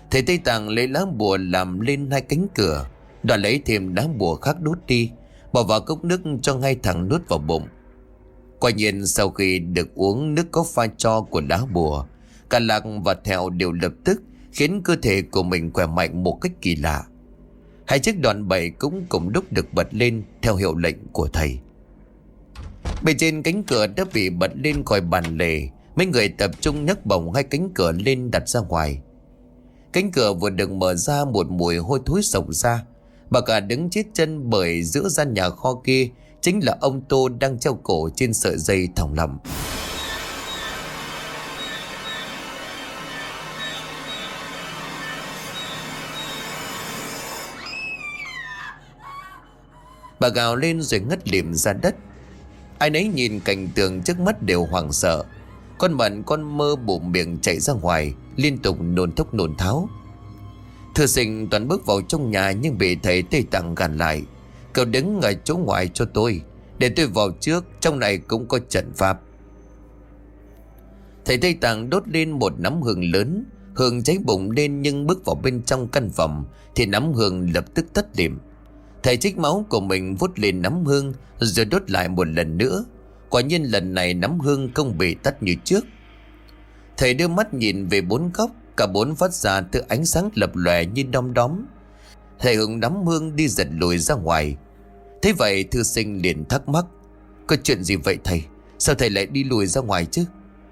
Thầy Tây Tạng lấy lá bùa làm lên hai cánh cửa, đoạn lấy thêm lá bùa khác đốt đi, bỏ vào cốc nước cho ngay thẳng nuốt vào bụng. Quả nhiên sau khi được uống nước có pha tro của lá bùa, cả Lạc và Thẹo đều lập tức khiến cơ thể của mình khỏe mạnh một cách kỳ lạ. Hai chiếc đòn bẩy cũng cùng lúc được bật lên theo hiệu lệnh của thầy. Bên trên cánh cửa đã bị bật lên khỏi bàn lề. Mấy người tập trung nhấc bổng hai cánh cửa lên đặt ra ngoài. Cánh cửa vừa được mở ra, một mùi hôi thối xộc ra. Bà cả đứng chết chân bởi giữa gian nhà kho kia chính là ông Tô đang treo cổ trên sợi dây thòng lọng. Bà gào lên rồi ngất lịm ra đất. Ai nấy nhìn cảnh tượng trước mắt đều hoảng sợ. Con Mận con Mơ bụng miệng chạy ra ngoài, liên tục nôn thốc nôn tháo. Thư Sinh toàn bước vào trong nhà nhưng bị thầy Tây Tạng gàn lại. Cậu đứng ở chỗ ngoài cho tôi, để tôi vào trước, trong này cũng có trận pháp. Thầy Tây Tạng đốt lên một nắm hương lớn. Hương cháy bùng lên, nhưng bước vào bên trong căn phòng thì nắm hương lập tức tắt điểm. Thầy trích máu của mình vút lên nắm hương rồi đốt lại một lần nữa. Quả nhiên lần này nắm hương không bị tắt như trước. Thầy đưa mắt nhìn về bốn góc, cả bốn phát ra từ ánh sáng lập lòe như đom đóm. Thầy hứng nắm hương đi giật lùi ra ngoài. Thế vậy Thư Sinh liền thắc mắc: có chuyện gì vậy thầy? Sao thầy lại đi lùi ra ngoài chứ?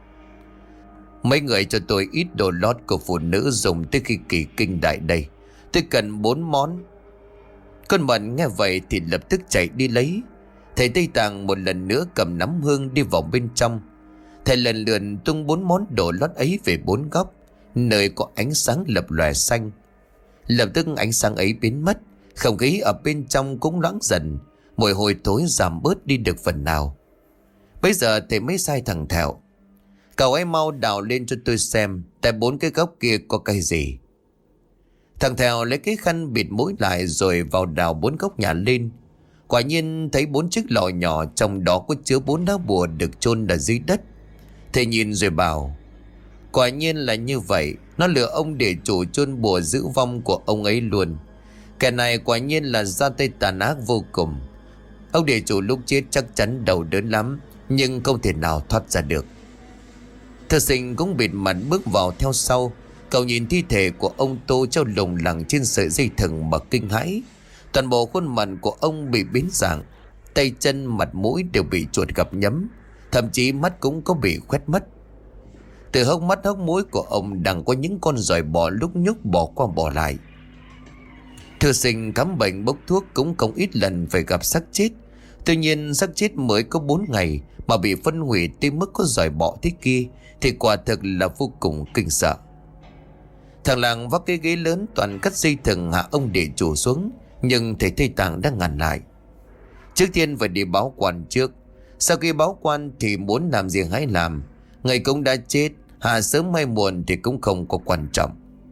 Mấy người cho tôi ít đồ lót của phụ nữ dùng tới khi kỳ kinh đại đây. Tôi cần bốn món. Con Mận nghe vậy thì lập tức chạy đi lấy. Thầy Tây Tạng một lần nữa cầm nắm hương đi vào bên trong. Thầy lần lượt tung bốn món đồ lót ấy về bốn góc, nơi có ánh sáng lập lòe xanh. Lập tức ánh sáng ấy biến mất, không khí ở bên trong cũng loãng dần, mùi hôi thối giảm bớt đi được phần nào. Bây giờ thầy mới sai thằng Thẹo: cậu ấy mau đào lên cho tôi xem, tại bốn cái góc kia có cái gì. Thằng Thẹo lấy cái khăn bịt mũi lại rồi vào đào bốn góc nhà lên. Quả nhiên thấy bốn chiếc lọ nhỏ, trong đó có chứa bốn lá bùa được chôn ở dưới đất. Thầy nhìn rồi bảo: quả nhiên là như vậy, nó lừa ông để chủ chôn bùa giữ vong của ông ấy luôn. Kẻ này quả nhiên là ra tay tàn ác vô cùng. Ông để chủ lúc chết chắc chắn đau đớn lắm, nhưng không thể nào thoát ra được. Thư Sinh cũng bịt mặt bước vào theo sau. Cậu nhìn thi thể của ông Tô treo lủng lẳng trên sợi dây thừng mà kinh hãi. Toàn bộ khuôn mặt của ông bị biến dạng, tay chân mặt mũi đều bị chuột gặm nhấm, thậm chí mắt cũng có bị khoét mất. Từ hốc mắt hốc mũi của ông đang có những con giòi bò lúc nhúc bò qua bò lại. Thư Sinh khám bệnh bốc thuốc cũng không ít lần phải gặp xác chết. Tuy nhiên xác chết mới có bốn ngày mà bị phân hủy tới mức có giòi bọ thế kia thì quả thực là vô cùng kinh sợ. Thằng Làng vác cái ghế lớn toàn cắt dây thừng hạ ông địa chủ xuống, nhưng thầy Tây Tạng đã ngăn lại. Trước tiên phải đi báo quan trước. Sau khi báo quan thì muốn làm gì hãy làm. Người cũng đã chết, hạ sớm hay muộn thì cũng không có quan trọng.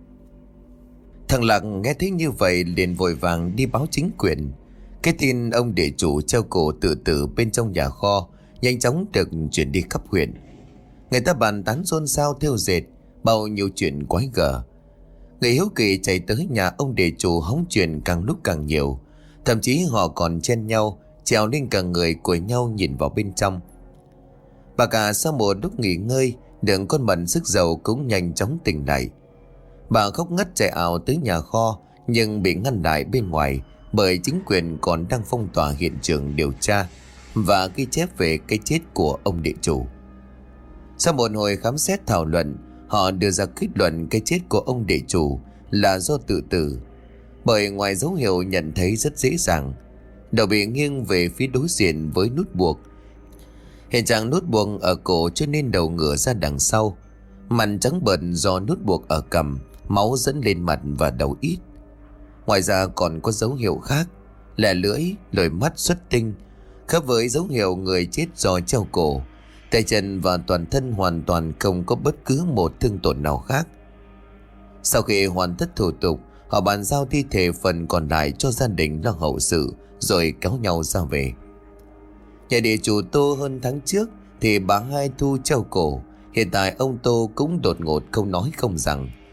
Thằng Lạc nghe thấy như vậy liền vội vàng đi báo chính quyền. Cái tin ông địa chủ treo cổ tự tử bên trong nhà kho nhanh chóng được chuyển đi khắp huyện. Người ta bàn tán xôn xao theo dệt, bao nhiêu chuyện quái gở. Người hiếu kỳ chạy tới nhà ông địa chủ hóng chuyện càng lúc càng nhiều. Thậm chí họ còn chen nhau trèo lên cả người của nhau nhìn vào bên trong. Bà cả sau một lúc nghỉ ngơi, đừng con Mận sức giàu cũng nhanh chóng tỉnh lại. Bà khóc ngất chạy ảo tới nhà kho, nhưng bị ngăn lại bên ngoài bởi chính quyền còn đang phong tỏa hiện trường điều tra và ghi chép về cái chết của ông địa chủ. Sau một hồi khám xét thảo luận, họ đưa ra kết luận cái chết của ông địa chủ là do tự tử. Bởi ngoài dấu hiệu nhận thấy rất dễ dàng, đầu bị nghiêng về phía đối diện với nút buộc. Hiện trạng nút buộc ở cổ cho nên đầu ngửa ra đằng sau, mặt trắng bệch do nút buộc ở cằm, máu dẫn lên mặt và đầu ít. Ngoài ra còn có dấu hiệu khác, lẻ lưỡi, lồi mắt xuất tinh, khác với dấu hiệu người chết do treo cổ. Tay chân và toàn thân hoàn toàn không có bất cứ một thương tổn nào khác. Sau khi hoàn tất thủ tục, họ bàn giao thi thể phần còn lại cho gia đình lo hậu sự rồi kéo nhau ra về. Nhà địa chủ Tô hơn tháng trước thì bà Hai Thu treo cổ. Hiện tại ông Tô cũng đột ngột không nói không rằng,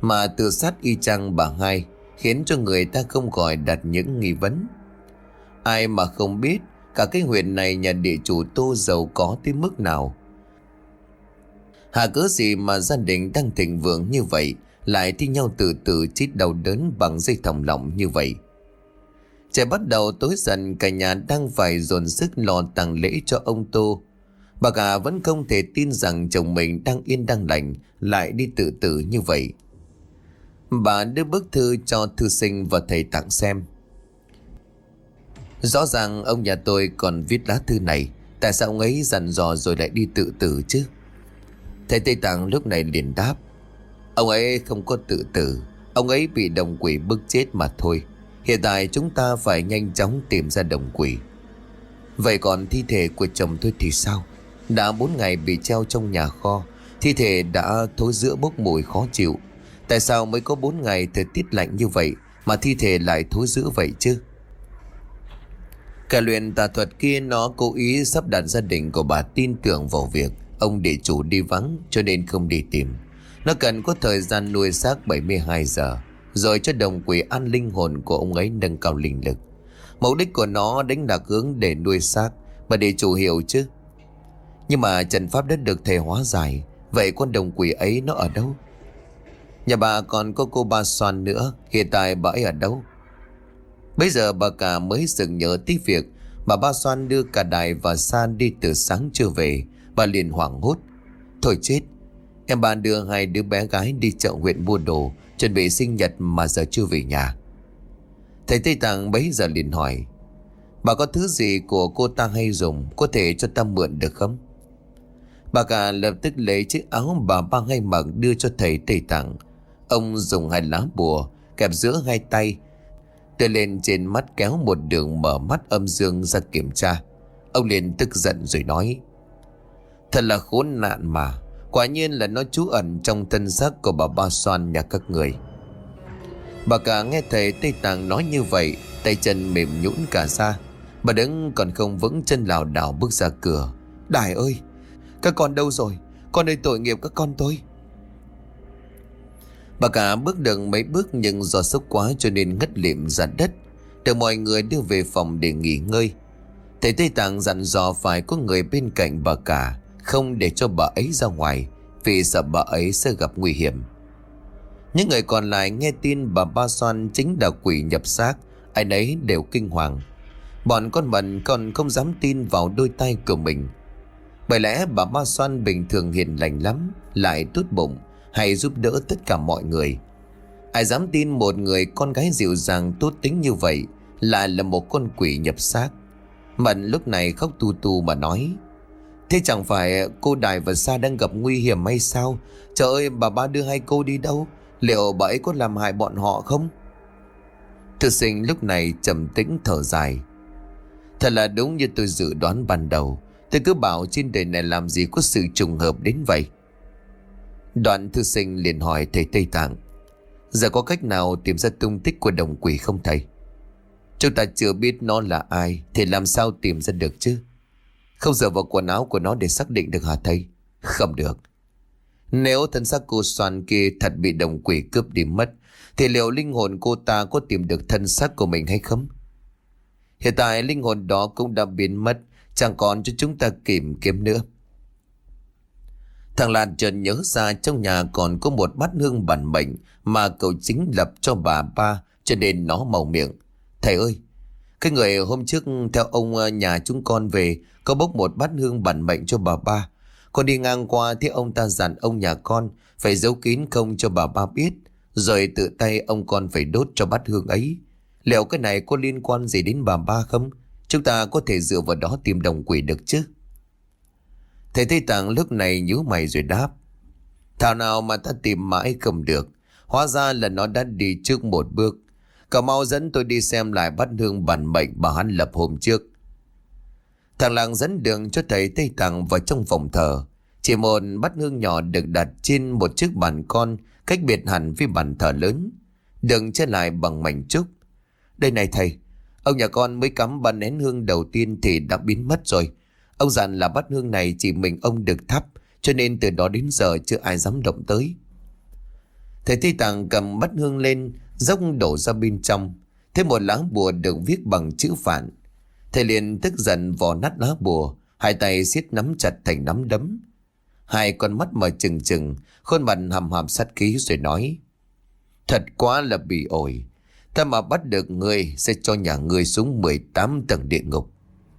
mà tự sát y chang bà hai, khiến cho người ta không khỏi đặt những nghi vấn. Ai mà không biết cả cái huyện này nhà địa chủ Tô giàu có tới mức nào. Hà cớ gì mà gia đình đang thịnh vượng như vậy lại thi nhau từ từ chết đau đớn bằng dây thòng lọng như vậy. Trời bắt đầu tối dần, cả nhà đang phải dồn sức lo tang lễ cho ông Tô. Bà cả vẫn không thể tin rằng chồng mình đang yên đang lành lại đi tự tử như vậy. Bà đưa bức thư cho thư sinh và thầy Tạng xem. Rõ ràng ông nhà tôi còn viết lá thư này, tại sao ông ấy dặn dò rồi lại đi tự tử chứ? Thầy Tây Tạng lúc này liền đáp: ông ấy không có tự tử, ông ấy bị đồng quỷ bức chết mà thôi. Hiện tại chúng ta phải nhanh chóng tìm ra đồng quỷ. Vậy còn thi thể của chồng tôi thì sao? Đã bốn ngày bị treo trong nhà kho, thi thể đã thối rữa bốc mùi khó chịu. Tại sao mới có bốn ngày thời tiết lạnh như vậy mà thi thể lại thối rữa vậy chứ? Cả luyện tà thuật kia nó cố ý sắp đặt gia đình của bà tin tưởng vào việc ông địa chủ đi vắng, cho nên không đi tìm. Nó cần có thời gian nuôi xác bảy mươi hai giờ, rồi cho đồng quỷ an linh hồn của ông ấy nâng cao linh lực. Mục đích của nó đánh lạc hướng để nuôi xác, bà địa chủ hiểu chứ. Nhưng mà trận pháp đã được thầy hóa giải, vậy con đồng quỷ ấy nó ở đâu? Nhà bà còn có cô Ba Xoan nữa, hiện tại bà ấy ở đâu? Bây giờ bà cả mới sực nhớ tí việc bà Ba Xoan đưa cả Đài và San đi từ sáng chưa về. Bà liền hoảng hốt: thôi chết, em bà đưa hai đứa bé gái đi chợ huyện mua đồ chuẩn bị sinh nhật mà giờ chưa về nhà. Thầy Tây Tạng bấy giờ liền hỏi: bà có thứ gì của cô ta hay dùng, có thể cho ta mượn được không? Bà cả lập tức lấy chiếc áo bà ba hay mặc đưa cho thầy Tây Tạng. Ông dùng hai lá bùa kẹp giữa hai tay, đưa lên trên mắt kéo một đường mở mắt âm dương ra kiểm tra. Ông liền tức giận rồi nói: thật là khốn nạn mà, quả nhiên là nó trú ẩn trong thân xác của bà Ba Xoan nhà các người. Bà cả nghe thầy Tây Tạng nói như vậy, tay chân mềm nhũn cả ra. Bà đứng còn không vững, chân lảo đảo bước ra cửa. Đài ơi, các con đâu rồi? Con ơi, tội nghiệp các con tôi. Bà cả bước được mấy bước nhưng do sốc quá cho nên ngất lịm ra đất, được mọi người đưa về phòng để nghỉ ngơi. Thầy Tây Tạng dặn dò phải có người bên cạnh bà cả, không để cho bà ấy ra ngoài, vì sợ bà ấy sẽ gặp nguy hiểm. Những người còn lại nghe tin bà Ba Xoan chính là quỷ nhập xác, ai nấy đều kinh hoàng. Bọn con Mận còn không dám tin vào đôi tay của mình. Bởi lẽ bà Ba Xoan bình thường hiền lành lắm, lại tốt bụng, hay giúp đỡ tất cả mọi người. Ai dám tin một người con gái dịu dàng tốt tính như vậy lại là một con quỷ nhập xác. Mận lúc này khóc tu tu mà nói: thế chẳng phải cô Đài và Sa đang gặp nguy hiểm hay sao? Trời ơi, bà ba đưa hai cô đi đâu? Liệu bà ấy có làm hại bọn họ không? Thư sinh lúc này trầm tĩnh thở dài: thật là đúng như tôi dự đoán ban đầu. Tôi cứ bảo trên đời này làm gì có sự trùng hợp đến vậy. Đoạn thư sinh liền hỏi thầy Tây Tạng: giờ có cách nào tìm ra tung tích của đồng quỷ không thầy? Chúng ta chưa biết nó là ai thì làm sao tìm ra được chứ? Không dựa vào quần áo của nó để xác định được hả thầy? Không được. Nếu thân xác cô Xoan kia thật bị đồng quỷ cướp đi mất, thì liệu linh hồn cô ta có tìm được thân xác của mình hay không? Hiện tại linh hồn đó cũng đã biến mất, chẳng còn cho chúng ta tìm kiếm nữa. Thằng Lạt chợt nhớ ra trong nhà còn có một bát hương bản mệnh mà cậu chính lập cho bà ba, cho nên nó màu miệng: thầy ơi, cái người hôm trước theo ông nhà chúng con về có bốc một bát hương bản mệnh cho bà ba. Con đi ngang qua thì ông ta dặn ông nhà con phải giấu kín không cho bà ba biết, rồi tự tay ông con phải đốt cho bát hương ấy. Liệu cái này có liên quan gì đến bà ba không? Chúng ta có thể dựa vào đó tìm đồng quỷ được chứ? Thầy Tây Tạng lúc này nhíu mày rồi đáp: thảo nào mà ta tìm mãi không được, hóa ra là nó đã đi trước một bước. Cậu mau dẫn tôi đi xem lại bát hương bản mệnh bà hắn lập hôm trước. Thằng Làng dẫn đường cho thầy Tây Tạng vào trong phòng thờ. Chỉ một bát hương nhỏ được đặt trên một chiếc bàn con, cách biệt hẳn với bàn thờ lớn, đựng che lại bằng mảnh trúc. Đây này thầy, ông nhà con mới cắm ba nén hương đầu tiên thì đã biến mất rồi. Ông dặn là bát hương này chỉ mình ông được thắp, cho nên từ đó đến giờ chưa ai dám động tới. Thầy Tây Tạng cầm bát hương lên, dốc đổ ra bên trong. Thấy một lá bùa được viết bằng chữ Phạn. Thầy liền tức giận vò nát lá bùa, hai tay siết nắm chặt thành nắm đấm. Hai con mắt mở trừng trừng, khuôn mặt hầm hầm sát khí rồi nói: Thật quá là bị ổi. Ta mà bắt được ngươi sẽ cho nhà ngươi xuống mười tám tầng địa ngục.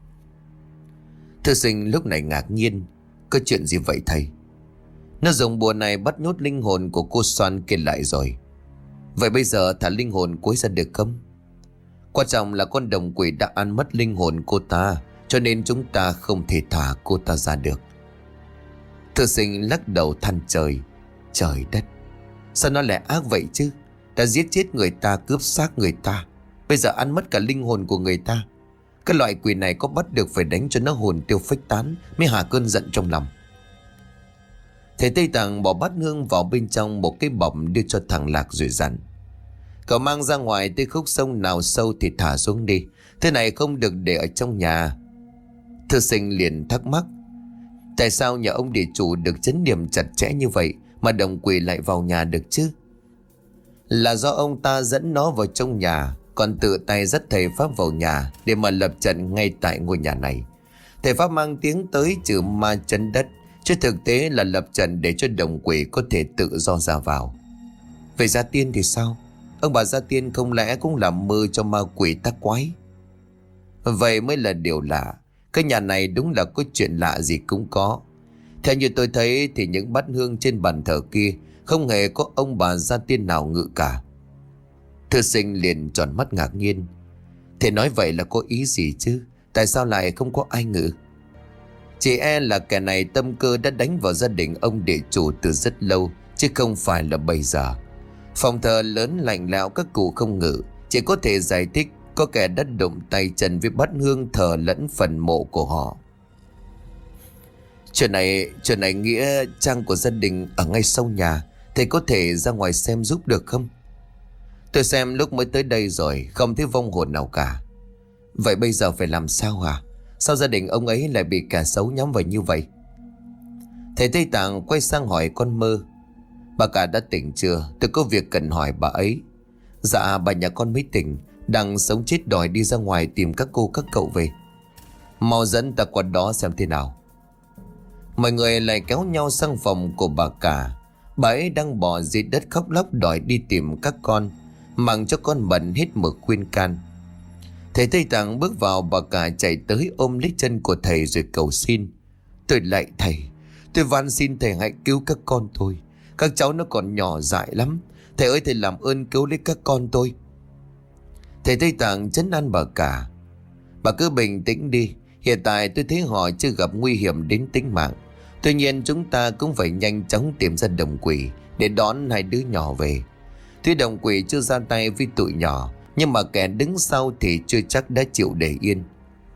Thư sinh lúc này ngạc nhiên: Có chuyện gì vậy thầy? Nó dùng bùa này bắt nhốt linh hồn của cô Soan kia lại rồi. Vậy bây giờ thả linh hồn cuối ra được không? Quan trọng là con đồng quỷ đã ăn mất linh hồn cô ta, cho nên chúng ta không thể thả cô ta ra được. Thư sinh lắc đầu than trời: Trời đất, sao nó lại ác vậy chứ? Đã giết chết người ta, cướp xác người ta, bây giờ ăn mất cả linh hồn của người ta. Cái loại quỷ này có bắt được phải đánh cho nó hồn tiêu phách tán mới hạ cơn giận trong lòng. Thầy Tây Tạng bỏ bát hương vào bên trong một cái bọc đưa cho thằng Lạc rồi dặn: Cậu mang ra ngoài tới khúc sông nào sâu thì thả xuống đi, thế này không được để ở trong nhà. Thư sinh liền thắc mắc: Tại sao nhà ông địa chủ được trấn điểm chặt chẽ như vậy mà đồng quỷ lại vào nhà được chứ? Là do ông ta dẫn nó vào trong nhà, còn tự tay dắt thầy Pháp vào nhà để mà lập trận ngay tại ngôi nhà này. Thầy Pháp mang tiếng tới trừ ma chấn đất, chứ thực tế là lập trận để cho đồng quỷ có thể tự do ra vào. Về Gia Tiên thì sao? Ông bà Gia Tiên không lẽ cũng làm mơ cho ma quỷ tác quái? Vậy mới là điều lạ. Cái nhà này đúng là có chuyện lạ gì cũng có. Theo như tôi thấy thì những bát hương trên bàn thờ kia không hề có ông bà Gia Tiên nào ngự cả. Thư sinh liền tròn mắt ngạc nhiên: Thế nói vậy là có ý gì chứ? Tại sao lại không có ai ngự? Chỉ e là kẻ này tâm cơ đã đánh vào gia đình ông địa chủ từ rất lâu, chứ không phải là bây giờ. Phòng thờ lớn lạnh lẽo các cụ không ngự, chỉ có thể giải thích có kẻ đã đụng tay chân với bát hương thờ lẫn phần mộ của họ. Chuyện này, chuyện này nghĩa trang của gia đình ở ngay sau nhà, thầy có thể ra ngoài xem giúp được không? Tôi xem lúc mới tới đây rồi, không thấy vong hồn nào cả. Vậy bây giờ phải làm sao hả? Sao gia đình ông ấy lại bị kẻ xấu nhắm vào như vậy? Thầy Tây Tạng quay sang hỏi con Mơ: Bà cả đã tỉnh chưa? Tôi có việc cần hỏi bà ấy. Dạ bà nhà con mới tỉnh, đang sống chết đòi đi ra ngoài tìm các cô các cậu về. Mau dẫn ta qua đó xem thế nào. Mọi người lại kéo nhau sang phòng của bà cả. Bà ấy đang bò dưới đất khóc lóc đòi đi tìm các con, mặc cho con Mận hết mực khuyên can. Thầy Tây Tạng bước vào, bà cả chạy tới ôm lấy chân của thầy rồi cầu xin: Tôi lạy thầy, tôi van xin thầy hãy cứu các con tôi. Các cháu nó còn nhỏ dại lắm. Thầy ơi, thầy làm ơn cứu lấy các con tôi. Thầy Tây Tạng trấn an bà cả: Bà cứ bình tĩnh đi. Hiện tại tôi thấy họ chưa gặp nguy hiểm đến tính mạng. Tuy nhiên chúng ta cũng phải nhanh chóng tìm ra đồng quỷ để đón hai đứa nhỏ về. Tuy đồng quỷ chưa ra tay với tụi nhỏ, nhưng mà kẻ đứng sau thì chưa chắc đã chịu để yên.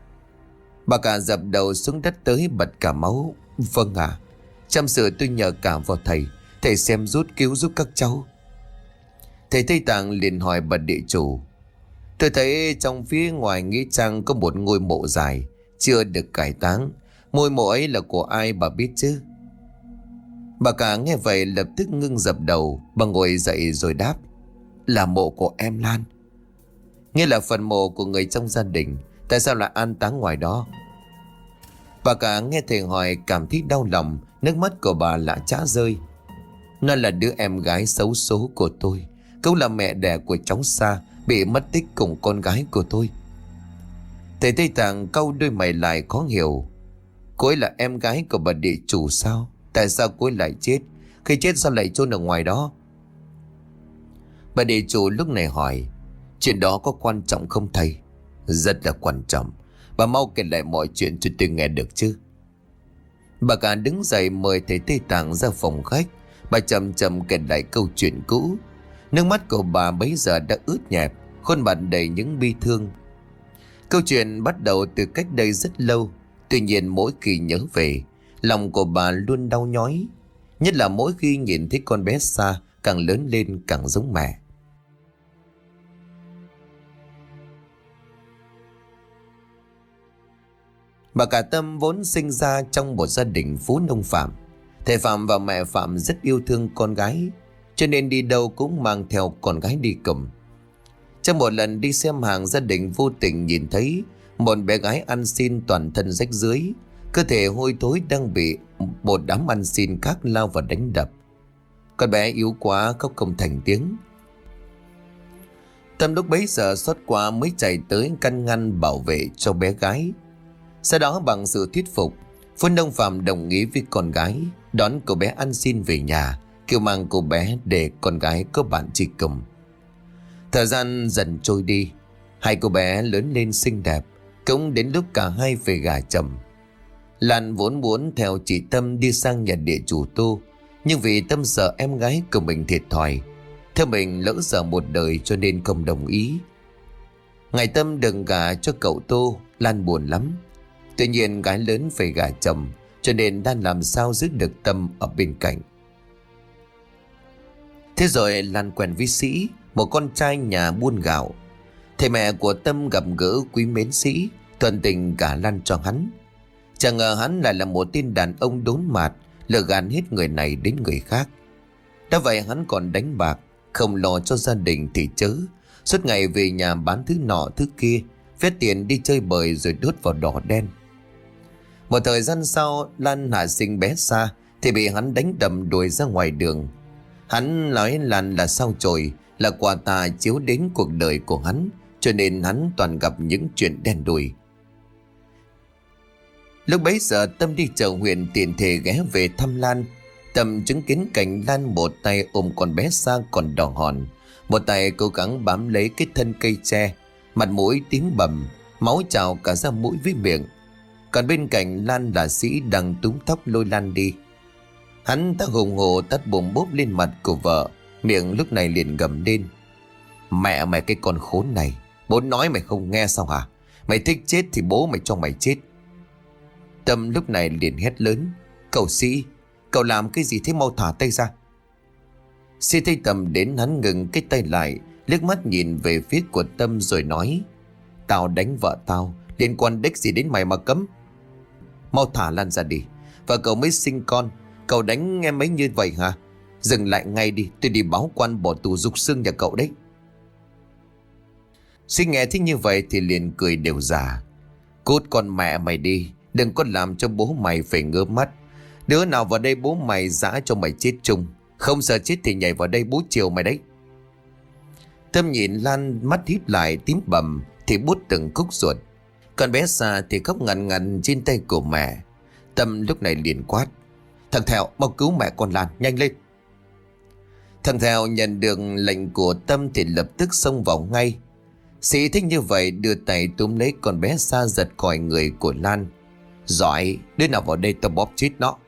Bà cả dập đầu xuống đất tới bật cả máu: Vâng ạ, à, chăm sự tôi nhờ cả vào thầy. Thầy xem rút cứu giúp các cháu. Thầy Tây Tạng liền hỏi bà địa chủ: Tôi thấy trong phía ngoài nghĩa trang có một ngôi mộ dài, chưa được cải táng. Ngôi mộ ấy là của ai bà biết chứ? Bà cả nghe vậy lập tức ngưng dập đầu. Bà ngồi dậy rồi đáp: Là mộ của em Lan. Nghĩa là phần mộ của người trong gia đình. Tại sao lại an táng ngoài đó? Bà cả nghe thầy hỏi cảm thấy đau lòng, nước mắt của bà lạ chã rơi. Nó là đứa em gái xấu số của tôi, cũng là mẹ đẻ của cháu Sa bị mất tích cùng con gái của tôi. Thầy Tây Tạng cau đôi mày lại khó hiểu: Cô ấy là em gái của bà địa chủ sao? Tại sao cô ấy lại chết? Khi chết sao lại chôn ở ngoài đó? Bà địa chủ lúc này hỏi: Chuyện đó có quan trọng không thầy? Rất là quan trọng. Bà mau kể lại mọi chuyện cho tôi nghe được chứ. Bà cả đứng dậy mời thầy Tây Tạng ra phòng khách. Bà chậm chậm kể lại câu chuyện cũ. Nước mắt của bà bấy giờ đã ướt nhẹp, khuôn mặt đầy những bi thương. Câu chuyện bắt đầu từ cách đây rất lâu. Tuy nhiên mỗi khi nhớ về, lòng của bà luôn đau nhói. Nhất là mỗi khi nhìn thấy con bé Sa càng lớn lên càng giống mẹ. Bà cả Tâm vốn sinh ra trong một gia đình phú nông Phạm. Thầy Phạm và mẹ Phạm rất yêu thương con gái. cho nên đi đâu cũng mang theo con gái đi cùng. Trong một lần đi xem hàng, gia đình vô tình nhìn thấy một bé gái ăn xin toàn thân rách rưới, cơ thể hôi thối đang bị một đám ăn xin khác lao vào đánh đập. Con bé yếu quá khóc không thành tiếng. Tâm lúc bấy giờ xót quá mới chạy tới can ngăn bảo vệ cho bé gái. Sau đó bằng sự thuyết phục, Phun Đông Phạm đồng ý với con gái đón cô bé ăn xin về nhà, kêu mang cô bé để con gái có bạn chỉ cùng. Thời gian dần trôi đi, hai cô bé lớn lên xinh đẹp, cũng đến lúc cả hai về gả chồng. Lan vốn muốn theo chị Tâm đi sang nhà địa chủ Tô, nhưng vì Tâm sợ em gái của mình thiệt thòi, theo mình lỡ dở một đời cho nên không đồng ý. Ngày Tâm đừng gả cho cậu Tô, Lan buồn lắm. Tuy nhiên gái lớn phải gả chồng, cho nên Lan làm sao giữ được Tâm ở bên cạnh. Thế rồi Lan quen với Sĩ, một con trai nhà buôn gạo. Thầy mẹ của Tâm gặp gỡ quý mến Sĩ, thuận tình cả Lan cho hắn. Chẳng ngờ hắn lại là một tên đàn ông đốn mạt, lừa gạt hết người này đến người khác. Đã vậy hắn còn đánh bạc, không lo cho gia đình thì chớ, suốt ngày về nhà bán thứ nọ thứ kia, vét tiền đi chơi bời rồi đốt vào đỏ đen. Một thời gian sau, Lan hạ sinh bé Sa thì bị hắn đánh đập đuổi ra ngoài đường. Hắn nói Lan là sao chổi, là quả tà chiếu đến cuộc đời của hắn, cho nên hắn toàn gặp những chuyện đen đủi. Lúc bấy giờ Tâm đi chợ huyện tiện thể ghé về thăm Lan. Tâm chứng kiến cảnh Lan một tay ôm con bé Sa còn đỏ hòn, một tay cố gắng bám lấy cái thân cây tre, mặt mũi tím bầm, máu trào cả ra mũi với miệng. Còn bên cạnh Lan là Sĩ đang túm tóc lôi Lan đi. Hắn ta hùng hồ tát bùm bốp lên mặt của vợ, miệng lúc này liền gầm lên: "Mẹ mày cái con khốn này, bố nói mày không nghe sao hả? Mày thích chết thì bố mày cho mày chết." Tâm lúc này liền hét lớn: "Cậu Sĩ, cậu làm cái gì thế, mau thả tay ra." Sĩ thấy Tâm đến hắn ngừng cái tay lại, liếc mắt nhìn về phía của Tâm rồi nói: "Tao đánh vợ tao, liên quan đếch gì đến mày mà cấm. Mau thả Lan ra đi, và cậu mới sinh con, cậu đánh em ấy như vậy hả? Dừng lại ngay đi, tôi đi báo quan bỏ tù rục xương nhà cậu đấy." Sĩ nghe thích như vậy thì liền cười đều giả: "Cút con mẹ mày đi, đừng có làm cho bố mày phải ngơ mắt. Đứa nào vào đây bố mày giã cho mày chết chung, không sợ chết thì nhảy vào đây bố chiều mày đấy." Tâm nhìn Lan mắt híp lại tím bầm thì bút từng khúc ruột, còn bé Sa thì khóc ngằn ngằn trên tay của mẹ. Tâm lúc này liền quát: "Thằng Thèo, mau cứu mẹ con Lan, nhanh lên." Thằng Thèo nhận được lệnh của Tâm thì lập tức xông vào ngay. Sĩ thích như vậy đưa tay túm lấy con bé Sa giật khỏi người của Lan: "Giỏi, đứa nào vào đây tao bóp chết nó."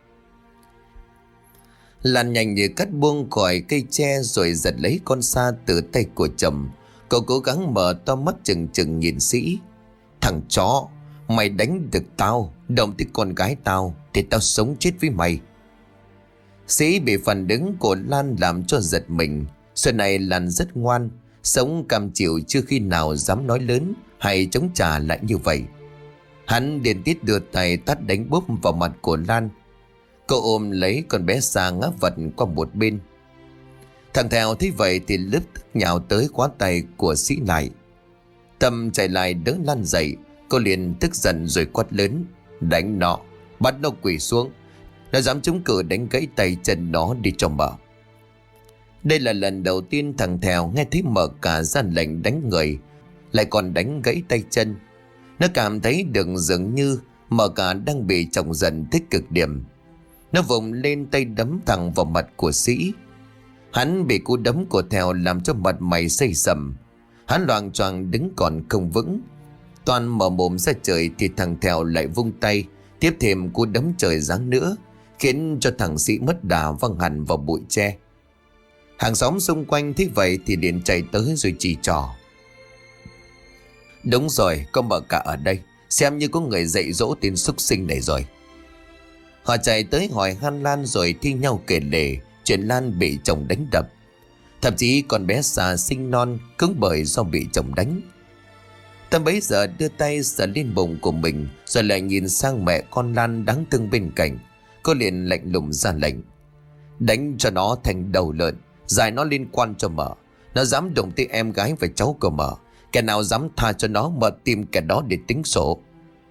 Lan nhanh như cắt buông khỏi cây tre rồi giật lấy con Sa từ tay của chồng. Cậu cố gắng mở to mắt chừng chừng nhìn Sĩ: "Thằng chó, mày đánh được tao, động tới con gái tao thì tao sống chết với mày." Sĩ bị phản ứng của Lan làm cho giật mình. Xuân này Lan rất ngoan, sống cam chịu, chưa khi nào dám nói lớn hay chống trả lại như vậy. Hắn điên tiết đưa tay tát đánh bốp vào mặt của Lan. Cô ôm lấy con bé Sa ngã vật qua một bên. Thằng Thèo thấy vậy thì lập tức nhào tới khóa tay của Sĩ lại. Tâm chạy lại đỡ Lan dậy. Cô liền tức giận rồi quát lớn: "Đánh nó, bắt nó quỳ xuống. Nó dám chống cự đánh gãy tay chân nó đi cho mở." Đây là lần đầu tiên thằng Thèo nghe thấy mở cả ra lệnh đánh người, lại còn đánh gãy tay chân. Nó cảm thấy được dường như mở cả đang bị chọc giận tới cực điểm. Nó vùng lên tay đấm thẳng vào mặt của Sĩ. Hắn bị cú đấm của Thèo làm cho mặt mày xây sầm. Hắn loạng choạng đứng còn không vững, toàn mở mồm ra trời thì thằng Thèo lại vung tay tiếp thêm cú đấm trời giáng nữa, khiến cho thằng Sĩ mất đà văng hẳn vào bụi tre. Hàng xóm xung quanh thấy vậy thì liền chạy tới rồi chỉ trỏ: "Đúng rồi, có mở cả ở đây, xem như có người dạy dỗ tên súc sinh này rồi." Họ chạy tới hỏi han Lan rồi thi nhau kể lể chuyện Lan bị chồng đánh đập. Thậm chí con bé Sa sinh non cứng bởi do bị chồng đánh. Tâm bấy giờ đưa tay sờ lên bụng của mình, rồi lại nhìn sang mẹ con Lan đáng thương bên cạnh. Cô liền lạnh lùng ra lệnh: "Đánh cho nó thành đầu lợn, Giải nó liên quan cho mợ. Nó dám đụng tới em gái và cháu của mợ. Kẻ nào dám tha cho nó, mợ tìm kẻ đó để tính sổ.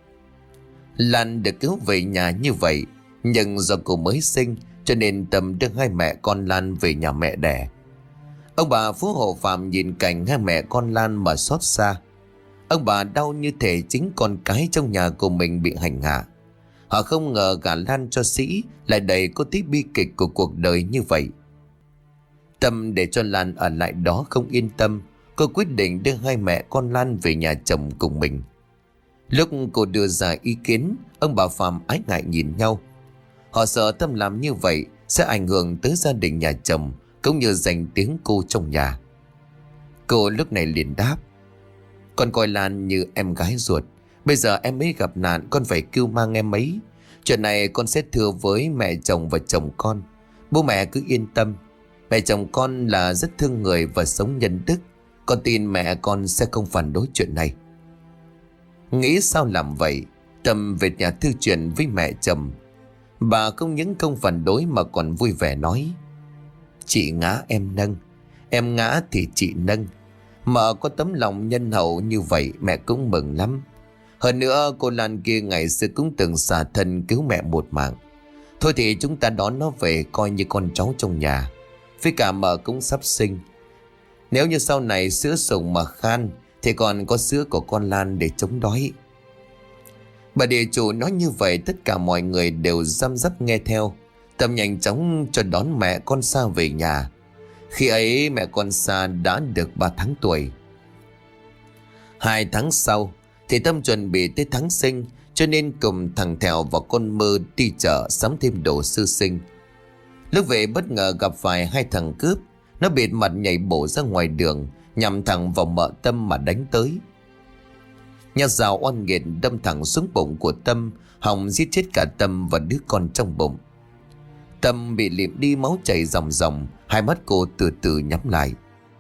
Lan được cứu về nhà như vậy, nhưng do cô mới sinh cho nên Tâm đưa hai mẹ con Lan về nhà mẹ đẻ. Ông bà Phú Hộ Phạm nhìn cảnh hai mẹ con Lan mà xót xa. Ông bà đau như thể chính con cái trong nhà của mình bị hành hạ. Họ không ngờ gả Lan cho Sĩ lại đầy có tí bi kịch của cuộc đời như vậy. Tâm để cho Lan ở lại đó không yên tâm, cô quyết định đưa hai mẹ con Lan về nhà chồng cùng mình. Lúc cô đưa ra ý kiến, ông bà Phạm ái ngại nhìn nhau. Họ sợ Tâm làm như vậy sẽ ảnh hưởng tới gia đình nhà chồng, cũng như danh tiếng cô trong nhà. Cô lúc này liền đáp: con coi Lan như em gái ruột. Bây giờ em ấy gặp nạn, con phải cứu mang em ấy. Chuyện này con sẽ thưa với mẹ chồng và chồng con. Bố mẹ cứ yên tâm. Mẹ chồng con là rất thương người và sống nhân đức. Con tin mẹ con sẽ không phản đối chuyện này. Nghĩ sao làm vậy, Tâm về nhà thư chuyện với mẹ chồng. Bà không những không phản đối mà còn vui vẻ nói: chị ngã em nâng, em ngã thì chị nâng. Mợ có tấm lòng nhân hậu như vậy mẹ cũng mừng lắm. Hơn nữa cô Lan kia ngày xưa cũng từng xả thân cứu mẹ một mạng. Thôi thì chúng ta đón nó về coi như con cháu trong nhà. Với cả mợ cũng sắp sinh. Nếu như sau này sữa sùng mà khan thì còn có sữa của con Lan để chống đói. Bà địa chủ nói như vậy, tất cả mọi người đều răm rắp nghe theo. Tâm nhanh chóng cho đón mẹ con Sa về nhà. Khi ấy mẹ con Sa đã được ba tháng tuổi. Hai tháng sau thì Tâm chuẩn bị tới tháng sinh, cho nên cùng thằng Thẹo và con Mơ đi chợ sắm thêm đồ sư sinh. Lúc về bất ngờ gặp phải hai thằng cướp. Nó bịt mặt nhảy bổ ra ngoài đường, nhằm thẳng vào mợ Tâm mà đánh tới. Nhát dao oan nghiệt đâm thẳng xuống bụng của Tâm, hòng giết chết cả Tâm và đứa con trong bụng. Tâm bị liệm đi, máu chảy ròng ròng, hai mắt cô từ từ nhắm lại.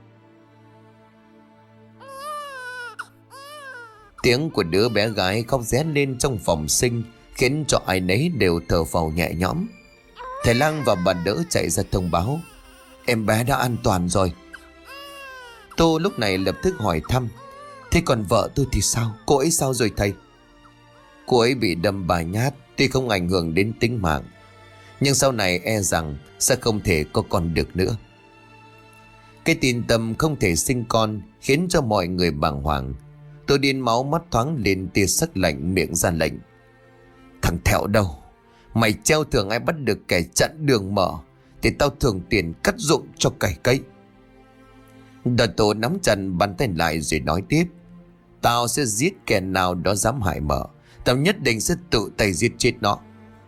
Tiếng của đứa bé gái khóc ré lên trong phòng sinh khiến cho ai nấy đều thở phào nhẹ nhõm. Thầy lang và bà đỡ chạy ra thông báo: em bé đã an toàn rồi. Tô lúc này lập tức hỏi thăm: thế còn vợ tôi thì sao? Cô ấy sao rồi thầy? Cô ấy bị đâm vài nhát, tuy không ảnh hưởng đến tính mạng, nhưng sau này e rằng sẽ không thể có con được nữa. Cái tin Tâm không thể sinh con khiến cho mọi người bàng hoàng. Tôi điên máu, mắt thoáng lên tia sắc lạnh, miệng ra lệnh: thằng Thẹo đâu? Mày treo thưởng ai bắt được kẻ chặn đường mở thì tao thưởng tiền cắt ruộng cho cày cây. Đợt Tổ nắm chặt bàn tay lại rồi nói tiếp: tao sẽ giết kẻ nào đó dám hại mở. Tao nhất định sẽ tự tay giết chết nó.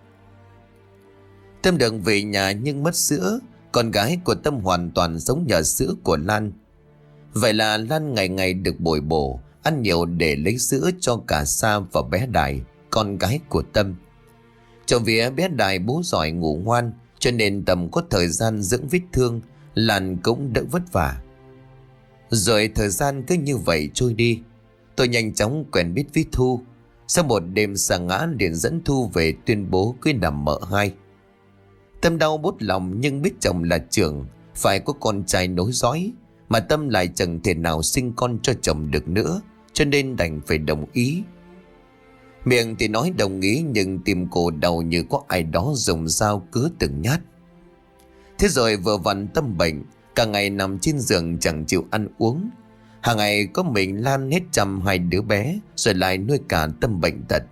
Tâm được về nhà nhưng mất sữa. Con gái của Tâm hoàn toàn sống nhờ sữa của Lan. Vậy là Lan ngày ngày được bồi bổ, ăn nhiều để lấy sữa cho cả Sa và bé Đài, con gái của Tâm. Trong vì bé Đài bú giỏi ngủ ngoan, cho nên Tâm có thời gian dưỡng vết thương, Lan cũng đỡ vất vả. Rồi thời gian cứ như vậy trôi đi. Tôi nhanh chóng quen biết với Thu. Sau một đêm sa ngã liền dẫn Thu về tuyên bố cưới làm mợ hai. Tâm đau bút lòng nhưng biết chồng là trưởng, phải có con trai nối dõi, mà Tâm lại chẳng thể nào sinh con cho chồng được nữa, cho nên đành phải đồng ý. Miệng thì nói đồng ý nhưng tim cô đau như có ai đó dùng dao cứa từng nhát. Thế rồi vừa vặn Tâm bệnh, cả ngày nằm trên giường chẳng chịu ăn uống. Hàng ngày có mình Lan hết chăm hai đứa bé, rồi lại nuôi cả Tâm bệnh tật.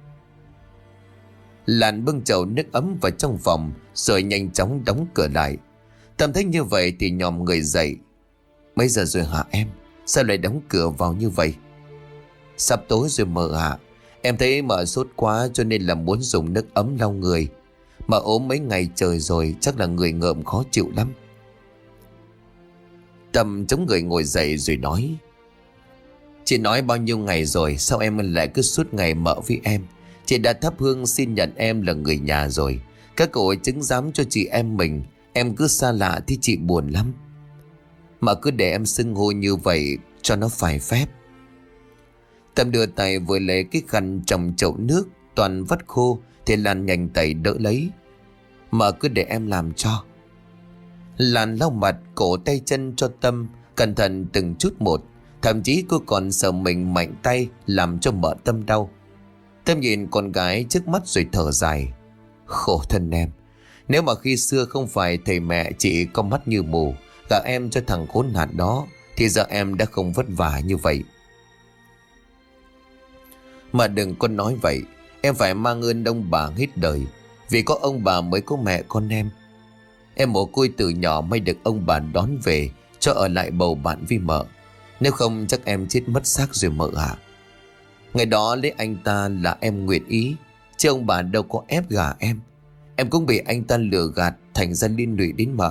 Lan bưng chậu nước ấm vào trong phòng rồi nhanh chóng đóng cửa lại. Tâm thấy như vậy thì nhòm người dậy: mấy giờ rồi hả em? Sao lại đóng cửa vào như vậy? Sắp tối rồi mợ ạ. Em thấy mợ sốt quá cho nên là muốn dùng nước ấm lau người. Mợ ốm mấy ngày trời rồi, chắc là người ngợm khó chịu lắm. Tâm chống người ngồi dậy rồi nói: chị nói bao nhiêu ngày rồi, sao em lại cứ suốt ngày mợ với em? Chị đã thắp hương xin nhận em là người nhà rồi. Các cậu ấy chứng giám cho chị em mình, em cứ xa lạ thì chị buồn lắm. Mà cứ để em xưng hô như vậy cho nó phải phép. Tâm đưa tay vừa lấy cái khăn trong chậu nước toàn vắt khô thì Lan nhanh tay đỡ lấy. Mà cứ để em làm cho. Lan lau mặt, cổ, tay chân cho Tâm, cẩn thận từng chút một. Thậm chí cô còn sợ mình mạnh tay làm cho mợ Tâm đau. Tâm nhìn con gái trước mắt rồi thở dài. Khổ thân em. Nếu mà khi xưa không phải thầy mẹ chị có mắt như mù gả em cho thằng khốn nạn đó, thì giờ em đã không vất vả như vậy. Mà đừng có nói vậy. Em phải mang ơn ông bà hết đời. Vì có ông bà mới có mẹ con em. Em mồ côi từ nhỏ mới được ông bà đón về cho ở lại bầu bạn với mợ. Nếu không chắc em chết mất xác rồi mợ ạ. Ngày đó lấy anh ta là em nguyện ý, chứ ông bà đâu có ép gả em. Em cũng bị anh ta lừa gạt, thành ra liên lụy đến mợ.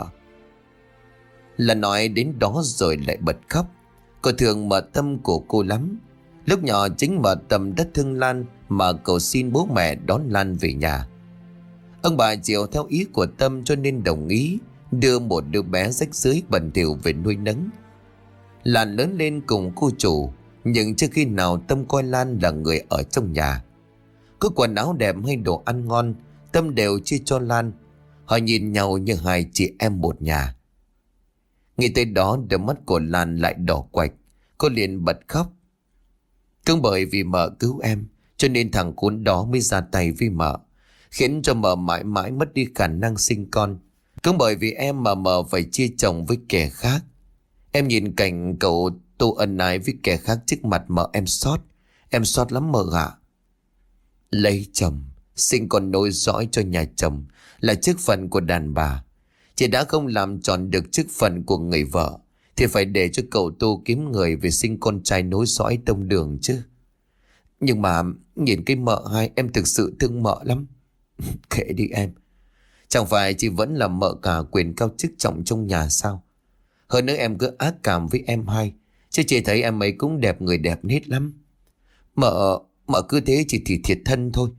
Là nói đến đó rồi lại bật khóc. Cô thương mợ Tâm của cô lắm. Lúc nhỏ chính mợ Tâm đã thương Lan mà cầu xin bố mẹ đón Lan về nhà. Ông bà chiều theo ý của Tâm cho nên đồng ý đưa một đứa bé rách rưới bẩn thỉu về nuôi nấng. Lan lớn lên cùng cô chủ, nhưng chưa khi nào Tâm coi Lan là người ở trong nhà. Có quần áo đẹp hay đồ ăn ngon, Tâm đều chia cho Lan. Họ nhìn nhau như hai chị em một nhà. Nghĩ tới đó, đôi mắt của Lan lại đỏ quạch. Cô liền bật khóc. Cũng bởi vì mợ cứu em, cho nên thằng khốn đó mới ra tay với mợ, khiến cho mợ mãi mãi mất đi khả năng sinh con. Cũng bởi vì em mà mợ phải chia chồng với kẻ khác. Em nhìn cảnh cậu tu ân ái với kẻ khác trước mặt mợ, em xót. Em xót lắm mợ ạ. Lấy chồng, sinh con nối dõi cho nhà chồng là chức phận của đàn bà. Chị đã không làm tròn được chức phận của người vợ, thì phải để cho cậu tu kiếm người về sinh con trai nối dõi tông đường chứ. Nhưng mà nhìn cái mợ hai, em thực sự thương mợ lắm. Kệ đi em. Chẳng phải chị vẫn là mợ cả quyền cao chức trọng trong nhà sao? Hơn nữa em cứ ác cảm với em hai, chứ chị thấy em ấy cũng đẹp người đẹp nết lắm. Mợ, mợ cứ thế chỉ thì thiệt thân thôi.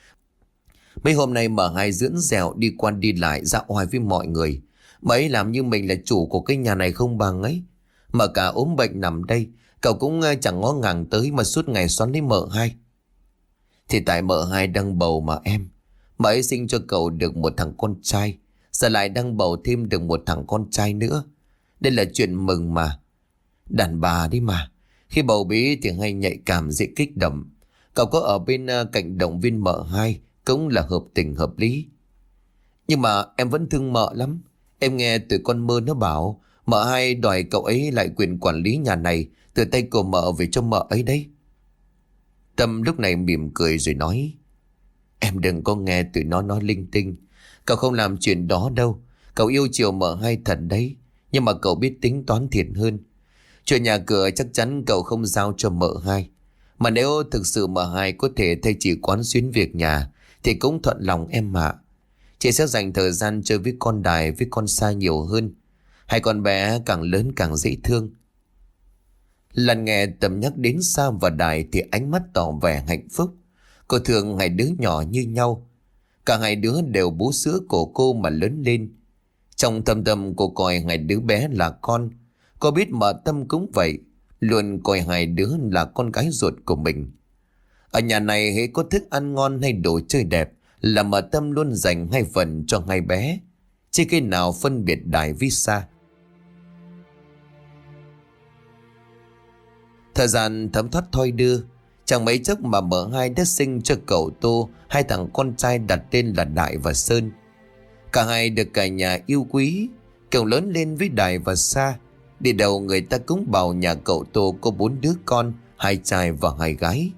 Mấy hôm nay mợ hai dưỡng dẻo đi qua đi lại dạo hoài với mọi người. Mợ ấy làm như mình là chủ của cái nhà này không bằng ấy. Mợ cả ốm bệnh nằm đây, cậu cũng chẳng ngó ngàng tới mà suốt ngày xoắn lấy mợ hai. Thì tại mợ hai đang bầu mà em. Mợ ấy sinh cho cậu được một thằng con trai, giờ lại đang bầu thêm được một thằng con trai nữa. Đây là chuyện mừng mà. Đàn bà đi mà, khi bầu bí thì hay nhạy cảm dễ kích động. Cậu có ở bên cạnh động viên mợ hai cũng là hợp tình hợp lý. Nhưng mà em vẫn thương mợ lắm. Em nghe từ con Mơ nó bảo mợ hai đòi cậu ấy lại quyền quản lý nhà này từ tay của mợ về cho mợ ấy đấy. Tâm lúc này mỉm cười rồi nói: Em đừng có nghe tụi nó nói linh tinh. Cậu không làm chuyện đó đâu. Cậu yêu chiều mợ hai thật đấy, nhưng mà cậu biết tính toán thiệt hơn. Chuyện nhà cửa chắc chắn cậu không giao cho mợ hai. Mà nếu thực sự mợ hai có thể thay chị quán xuyến việc nhà thì cũng thuận lòng em mà. Chị sẽ dành thời gian chơi với con Đài với con Sa nhiều hơn. Hai con bé càng lớn càng dễ thương. Lần nghe Tâm nhắc đến Sa và Đài thì ánh mắt tỏ vẻ hạnh phúc. Cô thương hai đứa nhỏ như nhau. Cả hai đứa đều bú sữa của cô mà lớn lên. Trong thâm tâm cô coi hai đứa bé là con. Cô biết mợ Tâm cũng vậy, luôn coi hai đứa là con gái ruột của mình. Ở nhà này hễ có thức ăn ngon hay đồ chơi đẹp là mợ Tâm luôn dành hai phần cho hai bé, chứ khi nào phân biệt Đài với Sa. Thời gian thấm thoát thoi đưa, chẳng mấy chốc mà mợ hai đã sinh cho cậu Tô hai thằng con trai đặt tên là Đại và Sơn. Cả hai được cả nhà yêu quý. Cậu lớn lên với Đài và Sa. Đi đầu người ta cũng bảo nhà cậu Tô có bốn đứa con, hai trai và hai gái.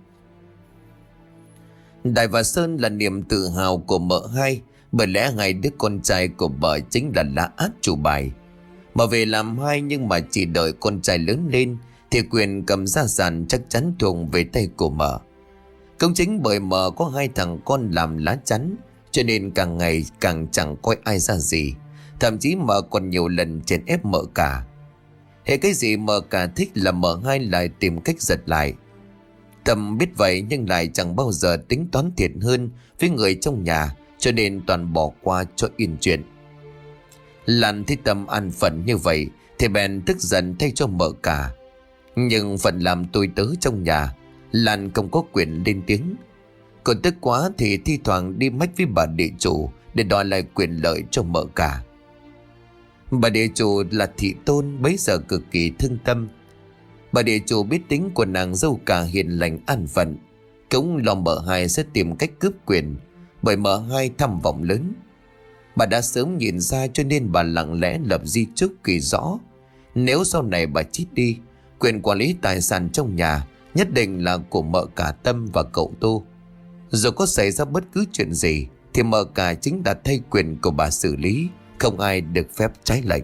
Đại và Sơn là niềm tự hào của mợ hai, bởi lẽ hai đứa con trai của vợ chính là lá át chủ bài. Mà về làm hai nhưng mà chỉ đợi con trai lớn lên thì quyền cầm gia sản chắc chắn thuộc về tay của mợ. Cũng chính bởi mợ có hai thằng con làm lá chắn, cho nên càng ngày càng chẳng coi ai ra gì. Thậm chí mợ còn nhiều lần chèn ép mợ cả. Hệ cái gì mợ cả thích là mợ hai lại tìm cách giật lại. Tâm biết vậy nhưng lại chẳng bao giờ tính toán thiệt hơn với người trong nhà, cho nên toàn bỏ qua cho yên chuyện. Lan thấy Tâm an phận như vậy thì bèn tức giận thay cho mợ cả. Nhưng phận làm tôi tớ trong nhà, Lan không có quyền lên tiếng. Còn tức quá thì thi thoảng đi mách với bà địa chủ để đòi lại quyền lợi cho mợ cả. Bà địa chủ là thị tôn bấy giờ cực kỳ thương tâm. Bà địa chủ biết tính của nàng dâu cả hiền lành an phận, cũng lo mợ hai sẽ tìm cách cướp quyền, bởi mợ hai tham vọng lớn. Bà đã sớm nhìn ra, cho nên bà lặng lẽ lập di chúc kỳ rõ. Nếu sau này bà chết đi, quyền quản lý tài sản trong nhà nhất định là của mợ cả Tâm và cậu Tô. Dù có xảy ra bất cứ chuyện gì thì mợ cả chính là thay quyền của bà xử lý, không ai được phép trái lệnh.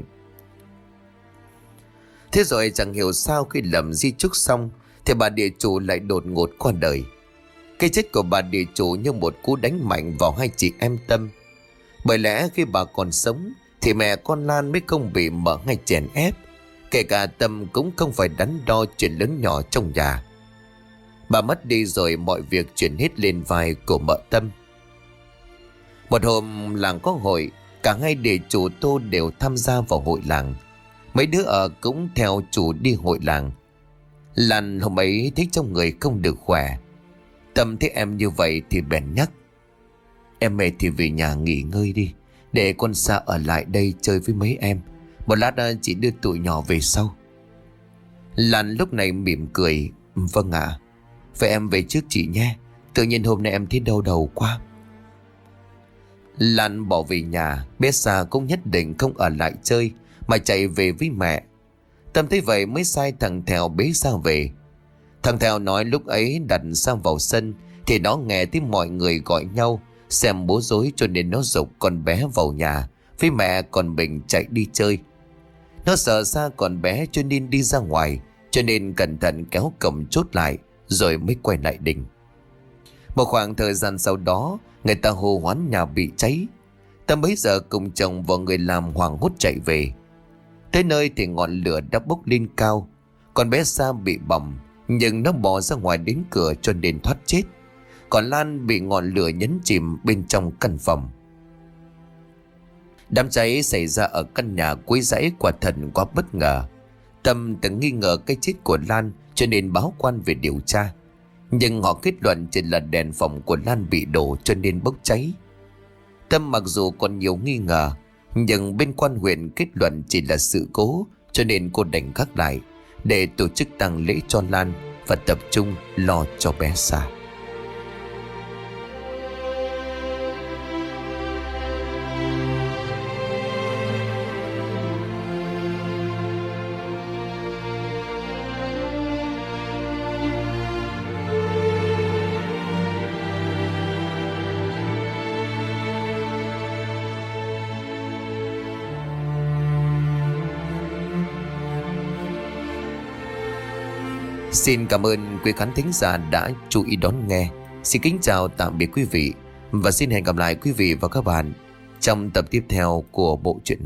Thế rồi chẳng hiểu sao khi làm di chúc xong thì bà địa chủ lại đột ngột qua đời. Cái chết của bà địa chủ như một cú đánh mạnh vào hai chị em Tâm. Bởi lẽ khi bà còn sống thì mẹ con Lan mới không bị mợ ngay chèn ép, kể cả Tâm cũng không phải đắn đo chuyện lớn nhỏ trong nhà. Bà mất đi rồi mọi việc chuyển hết lên vai của mợ Tâm. Một hôm làng có hội, cả hai địa chủ Tô đều tham gia vào hội làng. Mấy đứa ở cũng theo chủ đi hội làng. Lan hôm ấy thấy trong người không được khỏe. Tâm thấy em như vậy thì bèn nhắc: "Em mệt thì về nhà nghỉ ngơi đi, để con Sa ở lại đây chơi với mấy em. Một lát chị đưa tụi nhỏ về sau." Lan lúc này mỉm cười: "Vâng ạ, à, vậy em về trước chị nhé. Tự nhiên hôm nay em thấy đau đầu quá." Lan bỏ về nhà. Bé Sa cũng nhất định không ở lại chơi mà chạy về với mẹ. Tâm thấy vậy mới sai thằng Thèo bế Sa về. Thằng Thèo nói lúc ấy đặt Sa vào sân thì nó nghe thấy mọi người gọi nhau xem bố rối, cho nên nó giục con bé vào nhà với mẹ, còn mình chạy đi chơi. Nó sợ Sa còn bé cho nên đi ra ngoài, cho nên cẩn thận kéo cổng chốt lại rồi mới quay lại đình. Một khoảng thời gian sau đó, người ta hô hoán nhà bị cháy. Tâm bấy giờ cùng chồng và người làm hoảng hốt chạy về. Tới nơi thì ngọn lửa đã bốc lên cao. Con bé Sa bị bỏng, nhưng nó bò ra ngoài đến cửa cho nên thoát chết. Còn Lan bị ngọn lửa nhấn chìm bên trong căn phòng. Đám cháy xảy ra ở căn nhà cuối dãy quả thật quá bất ngờ. Tâm từng nghi ngờ cái chết của Lan cho nên báo quan về điều tra, nhưng họ kết luận chỉ là đèn phòng của Lan bị đổ cho nên bốc cháy. Tâm mặc dù còn nhiều nghi ngờ, nhưng bên quan huyện kết luận chỉ là sự cố, cho nên cô đành gác lại để tổ chức tang lễ cho Lan và tập trung lo cho bé Sa. Xin cảm ơn quý khán thính giả đã chú ý đón nghe. Xin kính chào tạm biệt quý vị, và xin hẹn gặp lại quý vị và các bạn trong tập tiếp theo của bộ truyện.